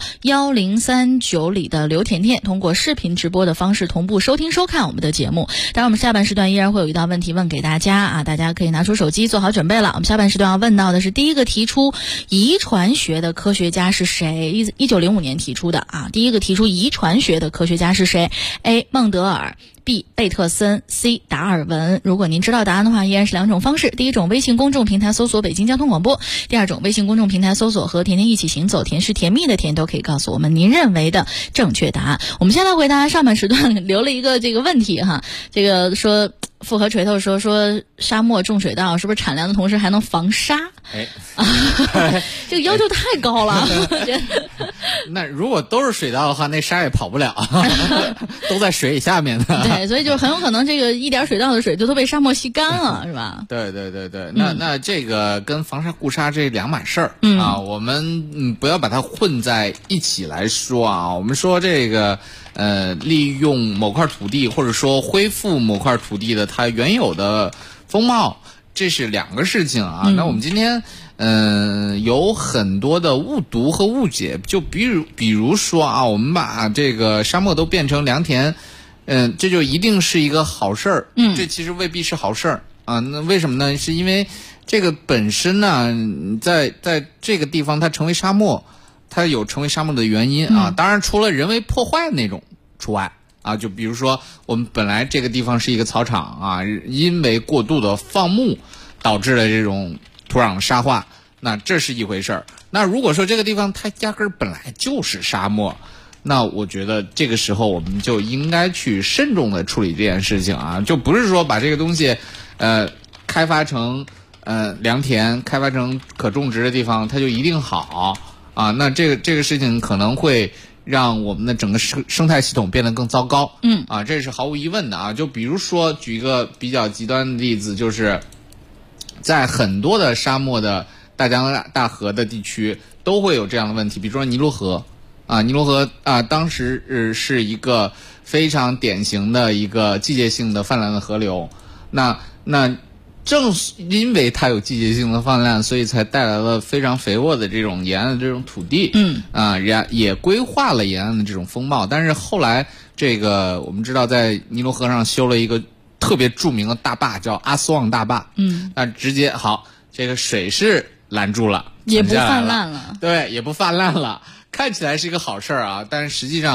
1039里的刘甜甜，通过视频直播的方式同步收听收看我们的节目。当然我们下半时段依然会有一道问题问给大家啊，大家可以拿出手机做好准备了。我们下半时段要问到的是第一个提出遗传学的科学家是谁？1905年提出的啊，第一个提出遗传学的科学家是谁？ A. 孟德尔，B. 贝特森， C. 达尔文。如果您知道答案的话，依然是两种方式。第一种，微信公众平台搜索北京交通广播；第二种，微信公众平台搜索和甜甜一起行走，甜是甜蜜的甜，都可以告诉我们您认为的正确答案。我们先来回答上半时段留了一个这个问题哈，这个说复合锤头说沙漠种水稻是不是产粮的同时还能防沙？这个要求太高了。 那如果都是水稻的话，那沙也跑不了，都在水下面的。 对，所以就很有可能这个一点水稻的水就都被沙漠吸干了，是吧？ 对。那这个跟防沙固沙这两码事儿啊，我们不要把它混在一起来说啊。我们说这个利用某块土地或者说恢复某块土地的它原有的风貌，这是两个事情啊。那我们今天有很多的误读和误解，就比如说啊，我们把这个沙漠都变成良田，这就一定是一个好事儿。这其实未必是好事儿啊。那为什么呢？是因为这个本身呢，在这个地方它成为沙漠，它有成为沙漠的原因啊。当然除了人为破坏那种除外啊。就比如说我们本来这个地方是一个草场啊，因为过度的放牧导致了这种土壤沙化，那这是一回事儿。那如果说这个地方它压根儿本来就是沙漠，那我觉得这个时候我们就应该去慎重的处理这件事情啊，就不是说把这个东西开发成良田，开发成可种植的地方它就一定好啊。那这个事情可能会让我们的整个生态系统变得更糟糕。这是毫无疑问的啊。就比如说举一个比较极端的例子，就是在很多的沙漠的大江大河的地区都会有这样的问题，比如说尼罗河啊，尼罗河啊，当时是一个非常典型的一个季节性的泛滥的河流。那正因为它有季节性的泛滥，所以才带来了非常肥沃的这种沿岸的这种土地。也规划了沿岸的这种风貌。但是后来这个我们知道，在尼罗河上修了一个特别著名的大坝，叫阿斯旺大坝。那直接好，这个水是拦住了， 也不泛滥了。 对，也不泛滥了，看起来是一个好事儿啊，但是实际上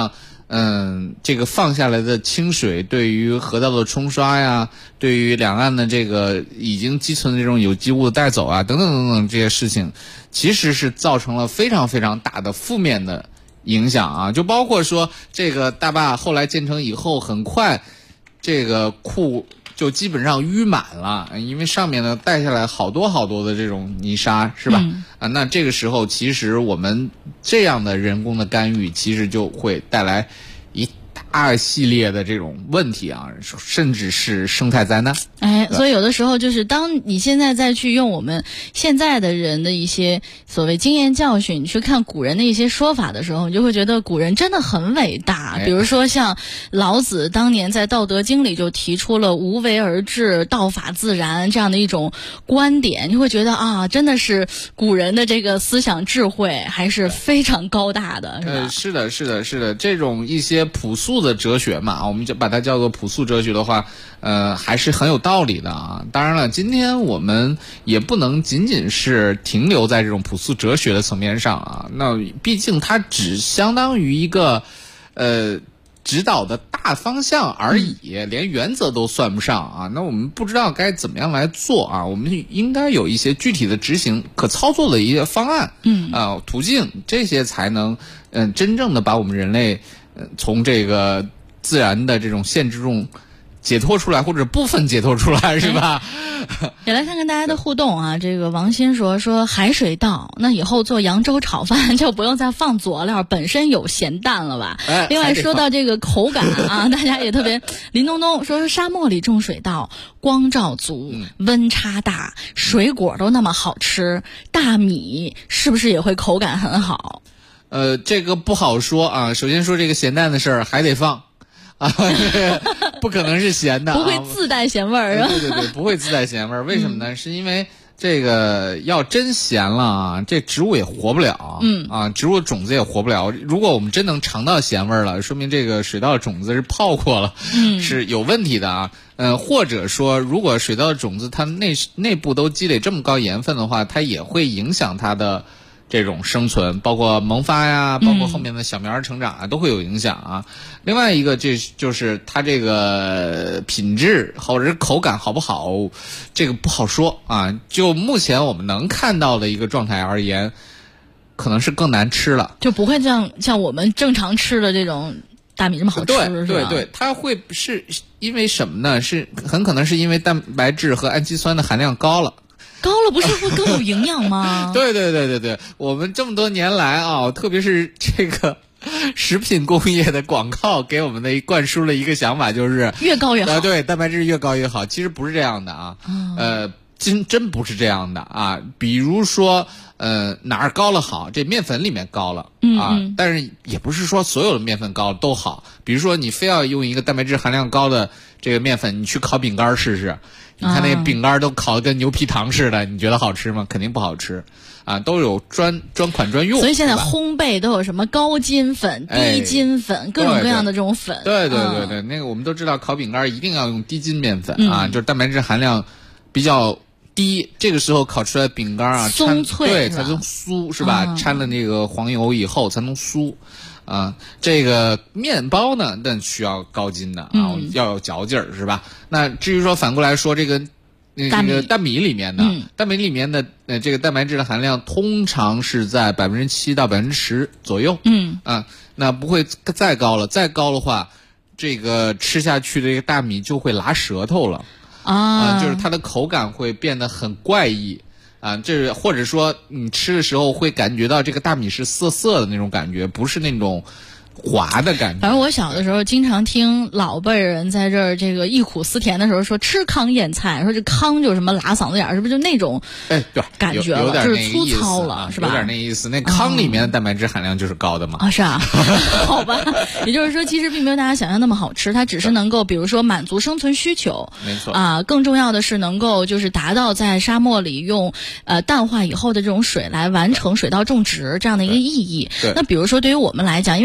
这个放下来的清水对于河道的冲刷呀，对于两岸的这个已经积存的这种有机物的带走啊，等等等等这些事情，其实是造成了非常非常大的负面的影响啊。就包括说这个大坝后来建成以后，很快这个库就基本上淤满了，因为上面呢带下来好多好多的这种泥沙，是吧？那这个时候其实我们这样的人工的干预，其实就会带来一大系列的这种问题啊，甚至是生态灾难。 所以有的时候就是当你现在再去用我们现在的人的一些所谓经验教训，你去看古人的一些说法的时候，你就会觉得古人真的很伟大。比如说像老子当年在《道德经》里就提出了无为而治、道法自然这样的一种观点，你会觉得啊，真的是古人的这个思想智慧还是非常高大的，是吧？ 是的，这种一些朴素的哲学嘛，我们就把它叫做朴素哲学的话，还是很有道理的啊。当然了，今天我们也不能仅仅是停留在这种朴素哲学的层面上啊。那毕竟它只相当于一个指导的大方向而已，连原则都算不上啊。那我们不知道该怎么样来做啊，我们应该有一些具体的执行可操作的一些方案，途径，这些才能真正的把我们人类从这个自然的这种限制中解脱出来，或者部分解脱出来，是吧？ 也来看看大家的互动啊。这个王鑫说海水稻，那以后做扬州炒饭就不用再放佐料，本身有咸淡了吧？另外说到这个口感啊，大家也特别。林东东说沙漠里种水稻，光照足，温差大，水果都那么好吃，大米是不是也会口感很好？ 这个不好说啊。首先说这个咸淡的事儿还得放。不可能是咸的， 不会自带咸味儿。 对，不会自带咸味儿。为什么呢？是因为这个要真咸了啊，这植物也活不了。植物种子也活不了。如果我们真能尝到咸味儿了，说明这个水稻的种子是泡过了，是有问题的啊。或者说，如果水稻的种子它内部都积累这么高盐分的话，它也会影响它的这种生存，包括萌发呀，包括后面的小苗成长啊，都会有影响啊。另外一个就是它这个品质或者是口感好不好，这个不好说啊。就目前我们能看到的一个状态而言，可能是更难吃了， 就不会像我们正常吃的这种大米这么好吃。 对，它会是因为什么呢？是很可能是因为蛋白质和氨基酸的含量高了不是会更有营养吗？ 对，我们这么多年来啊，特别是这个食品工业的广告给我们的灌输了一个想法，就是越高越好。 对，蛋白质越高越好，其实不是这样的啊。真不是这样的啊。比如说哪儿高了好，这面粉里面高了啊，但是也不是说所有的面粉高都好。比如说你非要用一个蛋白质含量高的这个面粉，你去烤饼干试试，你看那个饼干都烤得跟牛皮糖似的，你觉得好吃吗？肯定不好吃啊，都有专款专用。 所以现在烘焙都有什么高筋粉、低筋粉，各种各样的这种粉。 对，那个我们都知道烤饼干一定要用低筋面粉啊，就是蛋白质含量比较低，这个时候烤出来的饼干啊， 松脆， 对，才能酥，是吧？掺了那个黄油以后才能酥。这个面包呢，那需要高筋的啊，要有嚼劲儿，是吧？那至于说反过来说，这个大米里面的，这个蛋白质的含量通常是在7%到10%左右。那不会再高了，再高的话，这个吃下去的这个大米就会拉舌头了就是它的口感会变得很怪异。这或者说你吃的时候会感觉到这个大米是涩涩的那种感觉，不是那种滑的感觉。 反正我小的时候经常听老辈人在这儿这个忆苦思甜的时候说吃糠咽菜，说这糠就什么拉嗓子眼，是不是就那种对感觉了，就是粗糙了，是吧？ 有点那意思。那糠里面的蛋白质含量就是高的嘛。 是啊，好吧。也就是说，其实并没有大家想象那么好吃，它只是能够比如说满足生存需求。 没错更重要的是能够就是达到在沙漠里用淡化以后的这种水来完成水稻种植这样的一个意义。那比如说对于我们来讲，因为我们也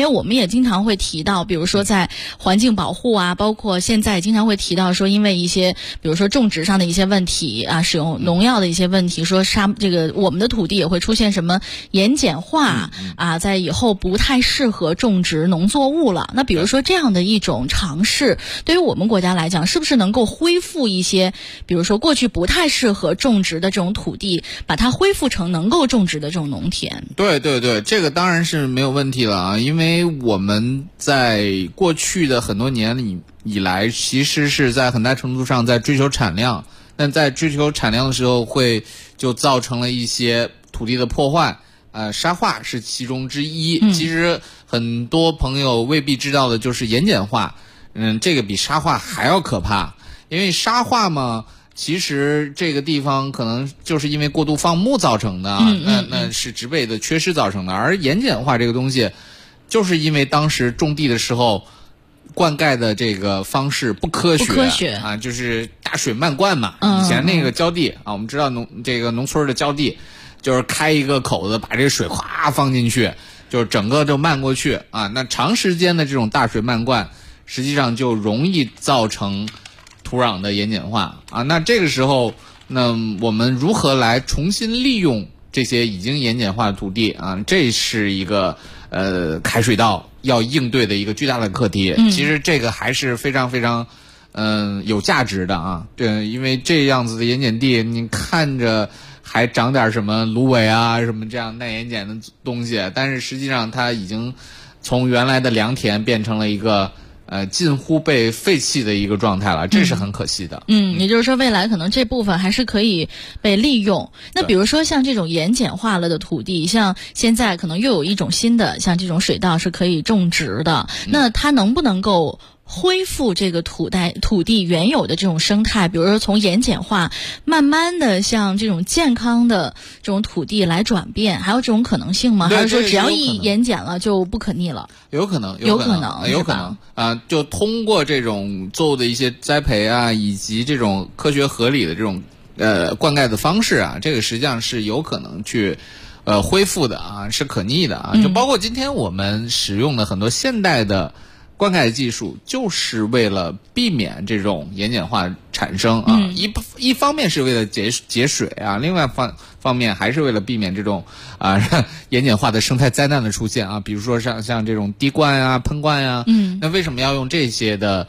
也经常会提到，比如说在环境保护啊，包括现在经常会提到说，因为一些比如说种植上的一些问题啊，使用农药的一些问题，说这个我们的土地也会出现什么盐碱化啊，在以后不太适合种植农作物了。那比如说这样的一种尝试，对于我们国家来讲，是不是能够恢复一些，比如说过去不太适合种植的这种土地，把它恢复成能够种植的这种农田？ 对对对，这个当然是没有问题了啊，因为我们在过去的很多年以来，其实是在很大程度上在追求产量，但在追求产量的时候，就造成了一些土地的破坏。沙化是其中之一。其实很多朋友未必知道的就是盐碱化，这个比沙化还要可怕。因为沙化嘛，其实这个地方可能就是因为过度放牧造成的，那是植被的缺失造成的。而盐碱化这个东西，就是因为当时种地的时候灌溉的这个方式不科学啊，就是大水漫灌嘛。以前那个浇地啊，我们知道农村的浇地，就是开一个口子，把这个水哗放进去，就是整个就漫过去啊。那长时间的这种大水漫灌，实际上就容易造成土壤的盐碱化啊。那这个时候，那我们如何来重新利用这些已经盐碱化的土地啊？这是一个开水稻要应对的一个巨大的课题。其实这个还是非常非常有价值的啊。对，因为这样子的盐碱地，你看着还长点什么芦苇啊什么这样耐盐碱的东西，但是实际上它已经从原来的良田变成了一个近乎被废弃的一个状态了，这是很可惜的。 也就是说未来可能这部分还是可以被利用。那比如说像这种盐碱化了的土地，像现在可能又有一种新的像这种水稻是可以种植的，那它能不能够恢复这个土地原有的这种生态，比如说从盐碱化慢慢的向这种健康的这种土地来转变，还有这种可能性吗？还是说只要一盐碱了就不可逆了？有可能啊，就通过这种作物的一些栽培啊，以及这种科学合理的这种灌溉的方式啊，这个实际上是有可能去恢复的啊，是可逆的啊。就包括今天我们使用的很多现代的灌溉技术，就是为了避免这种盐碱化产生啊。一方面是为了节水啊，另外方面还是为了避免这种盐碱化的生态灾难的出现啊。比如说像这种滴灌啊、喷灌啊，那为什么要用这些的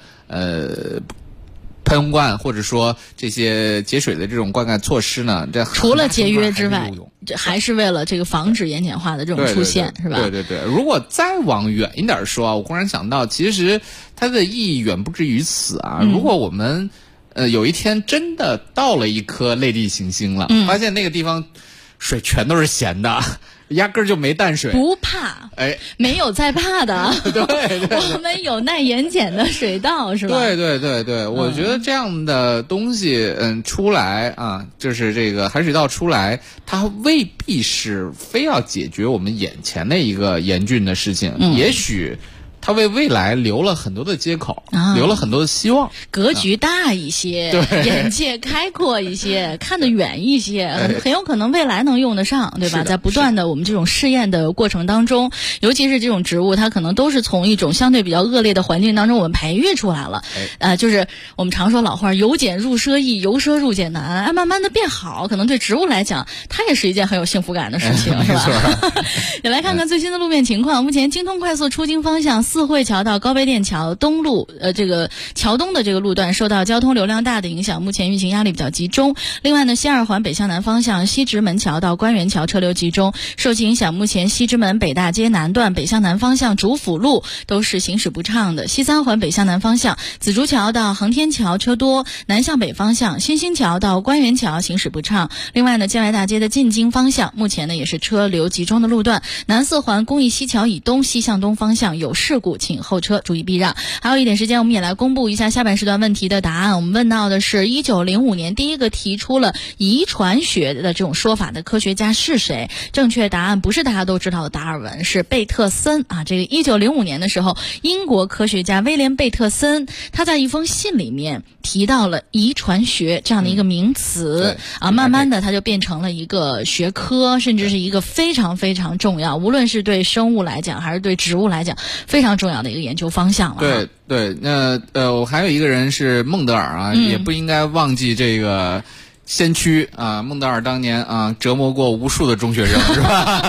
喷灌或者说这些节水的这种灌溉措施呢？这除了节约之外，这还是为了这个防止盐碱化的这种出现，是吧？对对对。如果再往远一点说啊，我忽然想到，其实它的意义远不止于此啊。如果我们有一天真的到了一颗类地行星了，发现那个地方水全都是咸的，压根儿就没淡水，不怕，没有再怕的。对，我们有耐盐碱的水稻，是吧？对对对对，我觉得这样的东西，出来啊，就是这个海水稻出来，它未必是非要解决我们眼前的一个严峻的事情，也许它为未来留了很多的接口，留了很多的希望，格局大一些，眼界开阔一些，看得远一些，很有可能未来能用得上，对吧？在不断的我们这种试验的过程当中，尤其是这种植物，它可能都是从一种相对比较恶劣的环境当中我们培育出来了，就是我们常说老话，由俭入奢易，由奢入俭难，慢慢的变好，可能对植物来讲，它也是一件很有幸福感的事情，是吧？也来看看最新的路面情况，目前京通快速出京方向四惠桥到高碑店桥东路，这个桥东的这个路段受到交通流量大的影响，目前运行压力比较集中。另外呢，西二环北向南方向西直门桥到官园桥车流集中，受其影响，目前西直门北大街南段北向南方向主辅路都是行驶不畅的。西三环北向南方向紫竹桥到航天桥车多，南向北方向新兴桥到官园桥行驶不畅。另外呢，建外大街的进京方向目前呢也是车流集中的路段，南四环公益西桥以东西向东方向有事故，请后车注意避让。还有一点时间，我们也来公布一下下半时段问题的答案。我们问到的是1905年第一个提出了遗传学的这种说法的科学家是谁？正确答案不是大家都知道的达尔文，是贝特森啊。这个1905年的时候，英国科学家威廉贝特森他在一封信里面提到了遗传学这样的一个名词啊，慢慢的它就变成了一个学科，甚至是一个非常非常重要，无论是对生物来讲还是对植物来讲非常重要的一个研究方向了。 对，那我还有一个人是孟德尔啊，也不应该忘记这个先驱啊，孟德尔当年啊折磨过无数的中学生，是吧？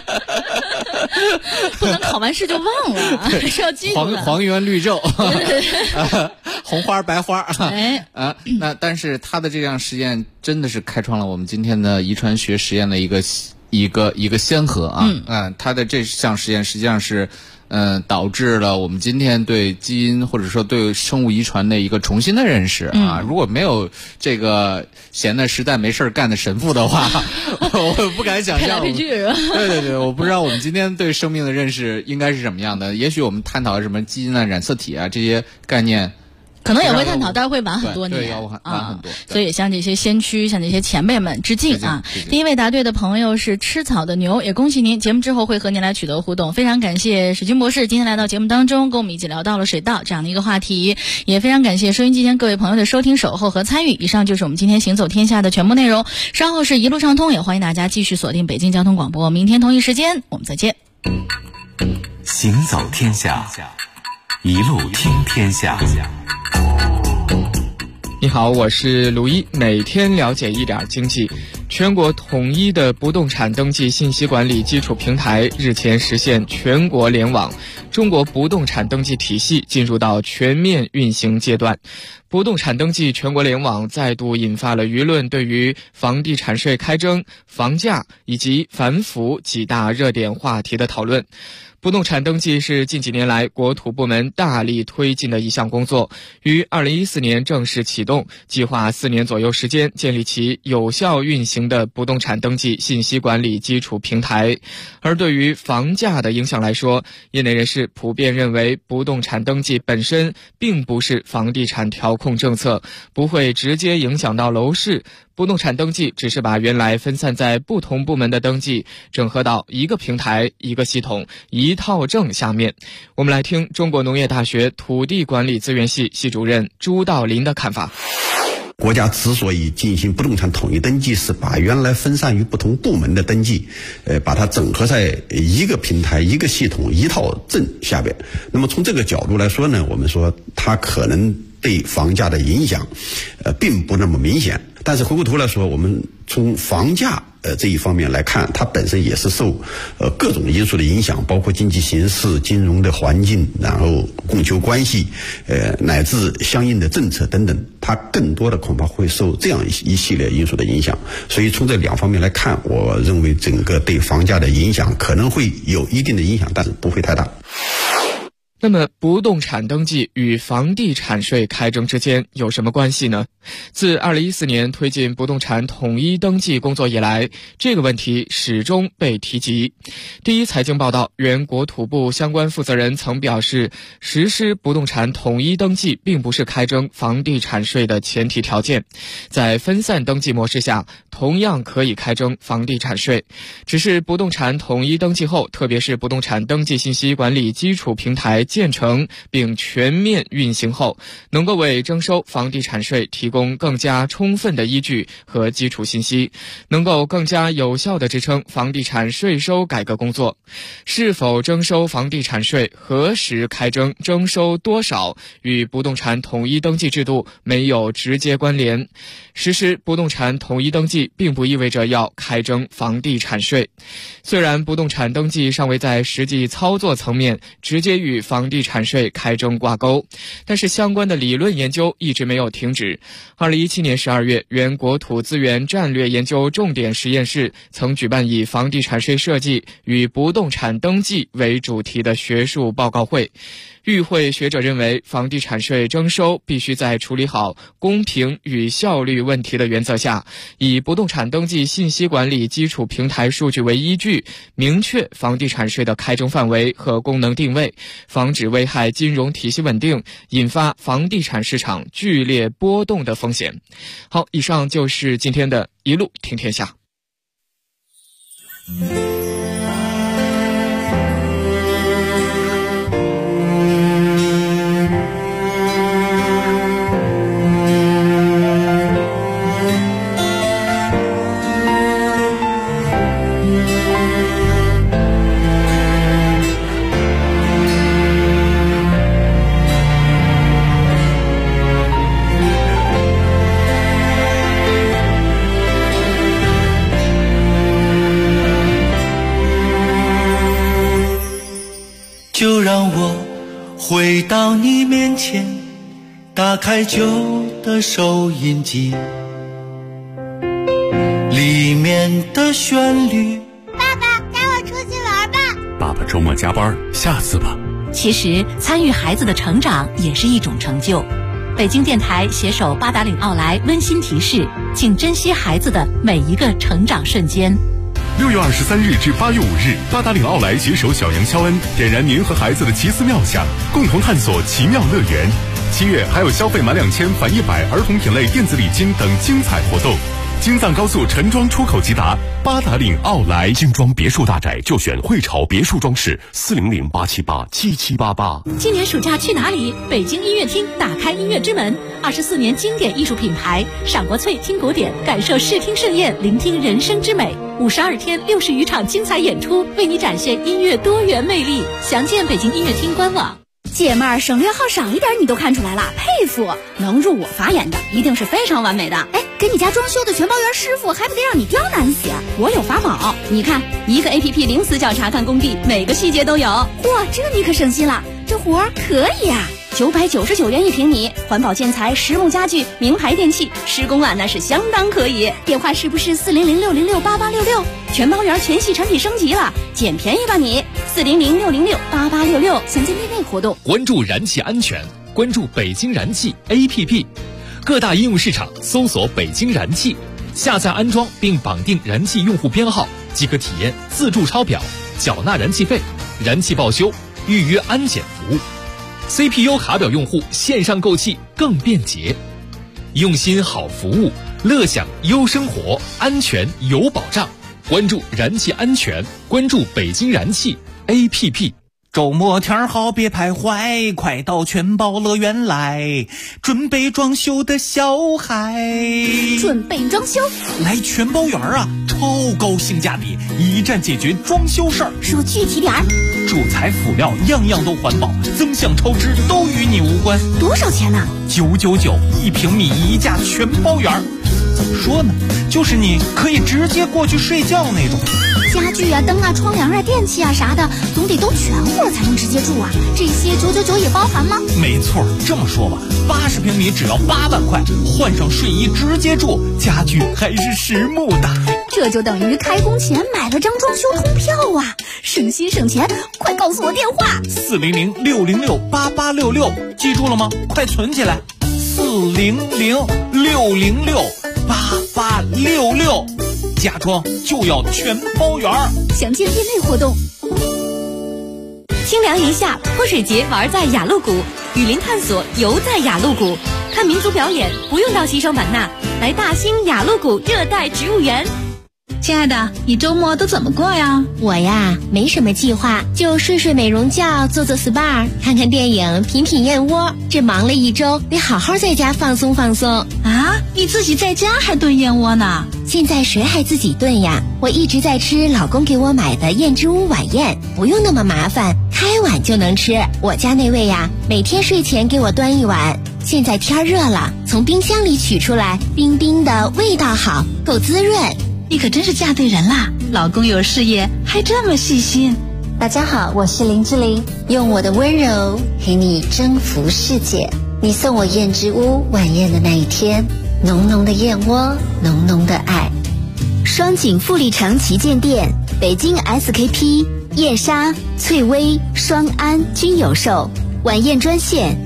不能考完试就忘了，还是要记住的。 黄圆绿皱，红花白花。那但是他的这样实验真的是开创了我们今天的遗传学实验的一个先河啊。他的这项实验实际上是导致了我们今天对基因或者说对生物遗传的一个重新的认识啊。如果没有这个闲的实在没事干的神父的话，我不敢想象。对，我不知道我们今天对生命的认识应该是什么样的。也许我们探讨什么基因啊、染色体啊这些概念。 可能也会探讨，但是会晚很多年， 要晚很多。 所以向这些先驱、向这些前辈们致敬啊！第一位答对的朋友是吃草的牛，也恭喜您。节目之后会和您来取得互动。非常感谢史军博士今天来到节目当中，跟我们一起聊到了水稻这样的一个话题，也非常感谢收音机前各位朋友的收听、守候和参与。以上就是我们今天行走天下的全部内容。稍后是一路畅通，也欢迎大家继续锁定北京交通广播。明天同一时间我们再见。 行走天下，一路听天下。 你好，我是卢一，每天了解一点经济。全国统一的不动产登记信息管理基础平台日前实现全国联网，中国不动产登记体系进入到全面运行阶段。不动产登记全国联网再度引发了舆论对于房地产税开征、房价以及反腐几大热点话题的讨论。不动产登记是近几年来国土部门大力推进的一项工作，于2014年正式启动，计划4年左右时间建立起有效运行的不动产登记信息管理基础平台。而对于房价的影响来说，业内人士普遍认为不动产登记本身并不是房地产调控政策，不会直接影响到楼市。不动产登记只是把原来分散在不同部门的登记整合到一个平台、一个系统、一套证下面。我们来听中国农业大学土地管理资源系系主任朱道林的看法。 国家之所以进行不动产统一登记，是把原来分散于不同部门的登记，把它整合在一个平台、一个系统、一套证下边。那么从这个角度来说呢，我们说它可能对房价的影响，并不那么明显。但是回过头来说，我们从房价这一方面来看，它本身也是受各种因素的影响，包括经济形势、金融的环境，然后供求关系，乃至相应的政策等等，它更多的恐怕会受这样一系列因素的影响。所以从这两方面来看，我认为整个对房价的影响可能会有一定的影响，但是不会太大。 那么不动产登记与房地产税开征之间有什么关系呢？自2014年推进不动产统一登记工作以来，这个问题始终被提及。第一财经报道，原国土部相关负责人曾表示，实施不动产统一登记并不是开征房地产税的前提条件，在分散登记模式下，同样可以开征房地产税。只是不动产统一登记后，特别是不动产登记信息管理基础平台建成并全面运行后，能够为征收房地产税提供更加充分的依据和基础信息，能够更加有效地支撑房地产税收改革工作。是否征收房地产税、何时开征、征收多少，与不动产统一登记制度没有直接关联。实施不动产统一登记并不意味着要开征房地产税。虽然不动产登记尚未在实际操作层面直接与房地产税开征挂钩，但是相关的理论研究一直没有停止。2017年12月，原国土资源战略研究重点实验室曾举办以房地产税设计与不动产登记为主题的学术报告会。 与会学者认为，房地产税征收必须在处理好公平与效率问题的原则下，以不动产登记信息管理基础平台数据为依据，明确房地产税的开征范围和功能定位，防止危害金融体系稳定，引发房地产市场剧烈波动的风险。好，以上就是今天的一路听天下。 就让我回到你面前，打开旧的收音机，里面的旋律。 爸爸，带我出去玩吧。 爸爸周末加班，下次吧。 其实参与孩子的成长也是一种成就。北京电台携手八达岭奥莱温馨提示，请珍惜孩子的每一个成长瞬间。 6月23日至8月5日，八达岭奥莱携手小杨肖恩，点燃您和孩子的奇思妙想，共同探索奇妙乐园。7月还有消费满2000返100儿童品类电子礼金等精彩活动。京藏高速陈庄出口即达，八达岭奥莱精装别墅大宅就选汇潮别墅装饰，400-878-7788。 今年暑假去哪里？北京音乐厅打开音乐之门，24年经典艺术品牌，赏国粹，听古典，感受视听盛宴，聆听人生之美。52天60余场精彩演出，为你展现音乐多元魅力。详见北京音乐厅官网。 姐妹儿，省略号少一点你都看出来了，佩服！能入我法眼的一定是非常完美的。哎，给你家装修的全包员师傅还不得让你刁难死？我有法宝，你看一个 APP 零死角查看工地，每个细节都有。嚯，这你可省心了，这活儿可以啊！999元1平米，环保建材、实木家具、名牌电器，施工啊那是相当可以。电话是不是400-606-8866？全包员全系产品升级了，捡便宜吧你！400-606-8866，详见店内活动。 关注燃气安全，关注北京燃气 APP， 各大应用市场搜索北京燃气，下载安装并绑定燃气用户编号，即可体验自助抄表、缴纳燃气费、燃气报修、预约安检服务。CPU 卡表用户线上购气更便捷，用心好服务，乐享优生活，安全有保障。关注燃气安全，关注北京燃气 APP。 周末天好别徘徊，快到全包乐园来，准备装修的小孩。 准备装修来全包园啊，超高性价比，一站解决装修事儿。 说具体点儿。 主材辅料样样都环保，增项超支都与你无关。 多少钱呢 ？9991平米一价全包园。怎么说呢，就是你可以直接过去睡觉那种。 家具啊、灯啊、窗帘啊、电器啊啥的，总得都全乎了才能直接住啊。这些999也包含吗？ 没错，这么说吧，80平米只要8万块，换上睡衣直接住，家具还是实木的。 这就等于开工前买了张装修通票啊，省心省钱！快告诉我电话 ，400-606-8866，记住了吗？快存起来，400-606-8866，家装就要全包圆。 详见店内活动。 清凉一下，泼水节玩在雅鹿谷，雨林探索游在雅鹿谷，看民族表演不用到西双版纳，来大兴雅鹿谷热带植物园。 亲爱的，你周末都怎么过呀？ 我呀，没什么计划，就睡睡美容觉，做做 SPA， 看看电影，品品燕窝。这忙了一周，得好好在家放松放松啊！你自己在家还炖燕窝呢？ 现在谁还自己炖呀？我一直在吃老公给我买的燕之屋晚宴，不用那么麻烦，开碗就能吃。我家那位呀，每天睡前给我端一碗。现在天热了，从冰箱里取出来，冰冰的，味道好，够滋润。 你可真是嫁对人啦，老公有事业还这么细心。 大家好，我是林志玲，用我的温柔陪你征服世界。你送我燕之屋晚宴的那一天，浓浓的燕窝，浓浓的爱。 双井富力城旗舰店，北京 SKP、燕莎、翠微、双安均有售。 晚宴专线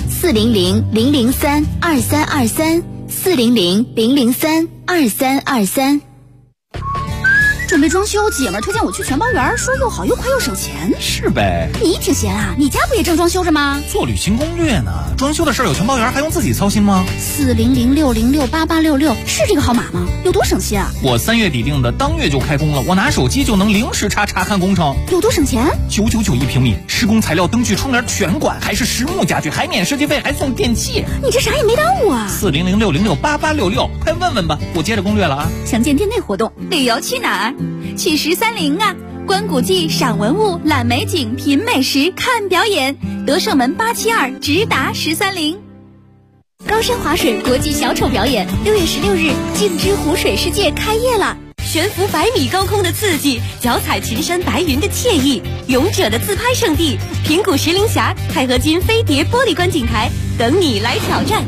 400-003-2323，400-003-2323。 准备装修，姐们儿推荐我去全包园，说又好又快又省钱。 是呗。 你挺闲啊，你家不也正装修着吗？ 做旅行攻略呢，装修的事儿有全包园，还用自己操心吗 ？400-606-8866是这个号码吗？有多省心啊？ 我3月底定的，当月就开工了，我拿手机就能零时查看工程。 有多省钱 ？999一平米，施工材料、灯具、窗帘全管，还是实木家具，还免设计费，还送电器。 你这啥也没耽误啊 ！400-606-8866，快问问吧，我接着攻略了啊。 详见店内活动。 旅游去哪儿？去1030啊！观古迹、赏文物、览美景、品美食、看表演。德胜门872直达1030。 高山滑水国际小丑表演6月16日，镜之湖水世界开业了。 悬浮100米高空的刺激，脚踩群山白云的惬意，勇者的自拍圣地平谷石林峡钛合金飞碟玻璃观景台等你来挑战。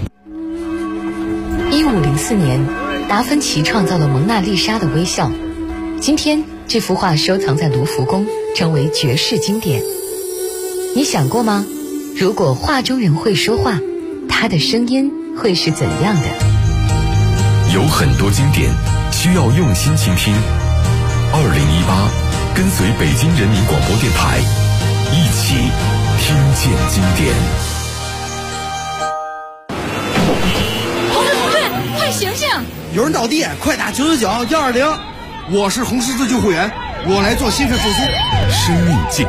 1504年，达芬奇创造了蒙娜丽莎的微笑。今天这幅画收藏在卢浮宫，成为绝世经典。你想过吗？如果画中人会说话，他的声音会是怎样的？ 有很多经典需要用心倾听。2018，跟随北京人民广播电台，一起听见经典。 同志，快醒醒！ 有人倒地，快打999-120。我是红十字救护员，我来做心肺复苏。 生命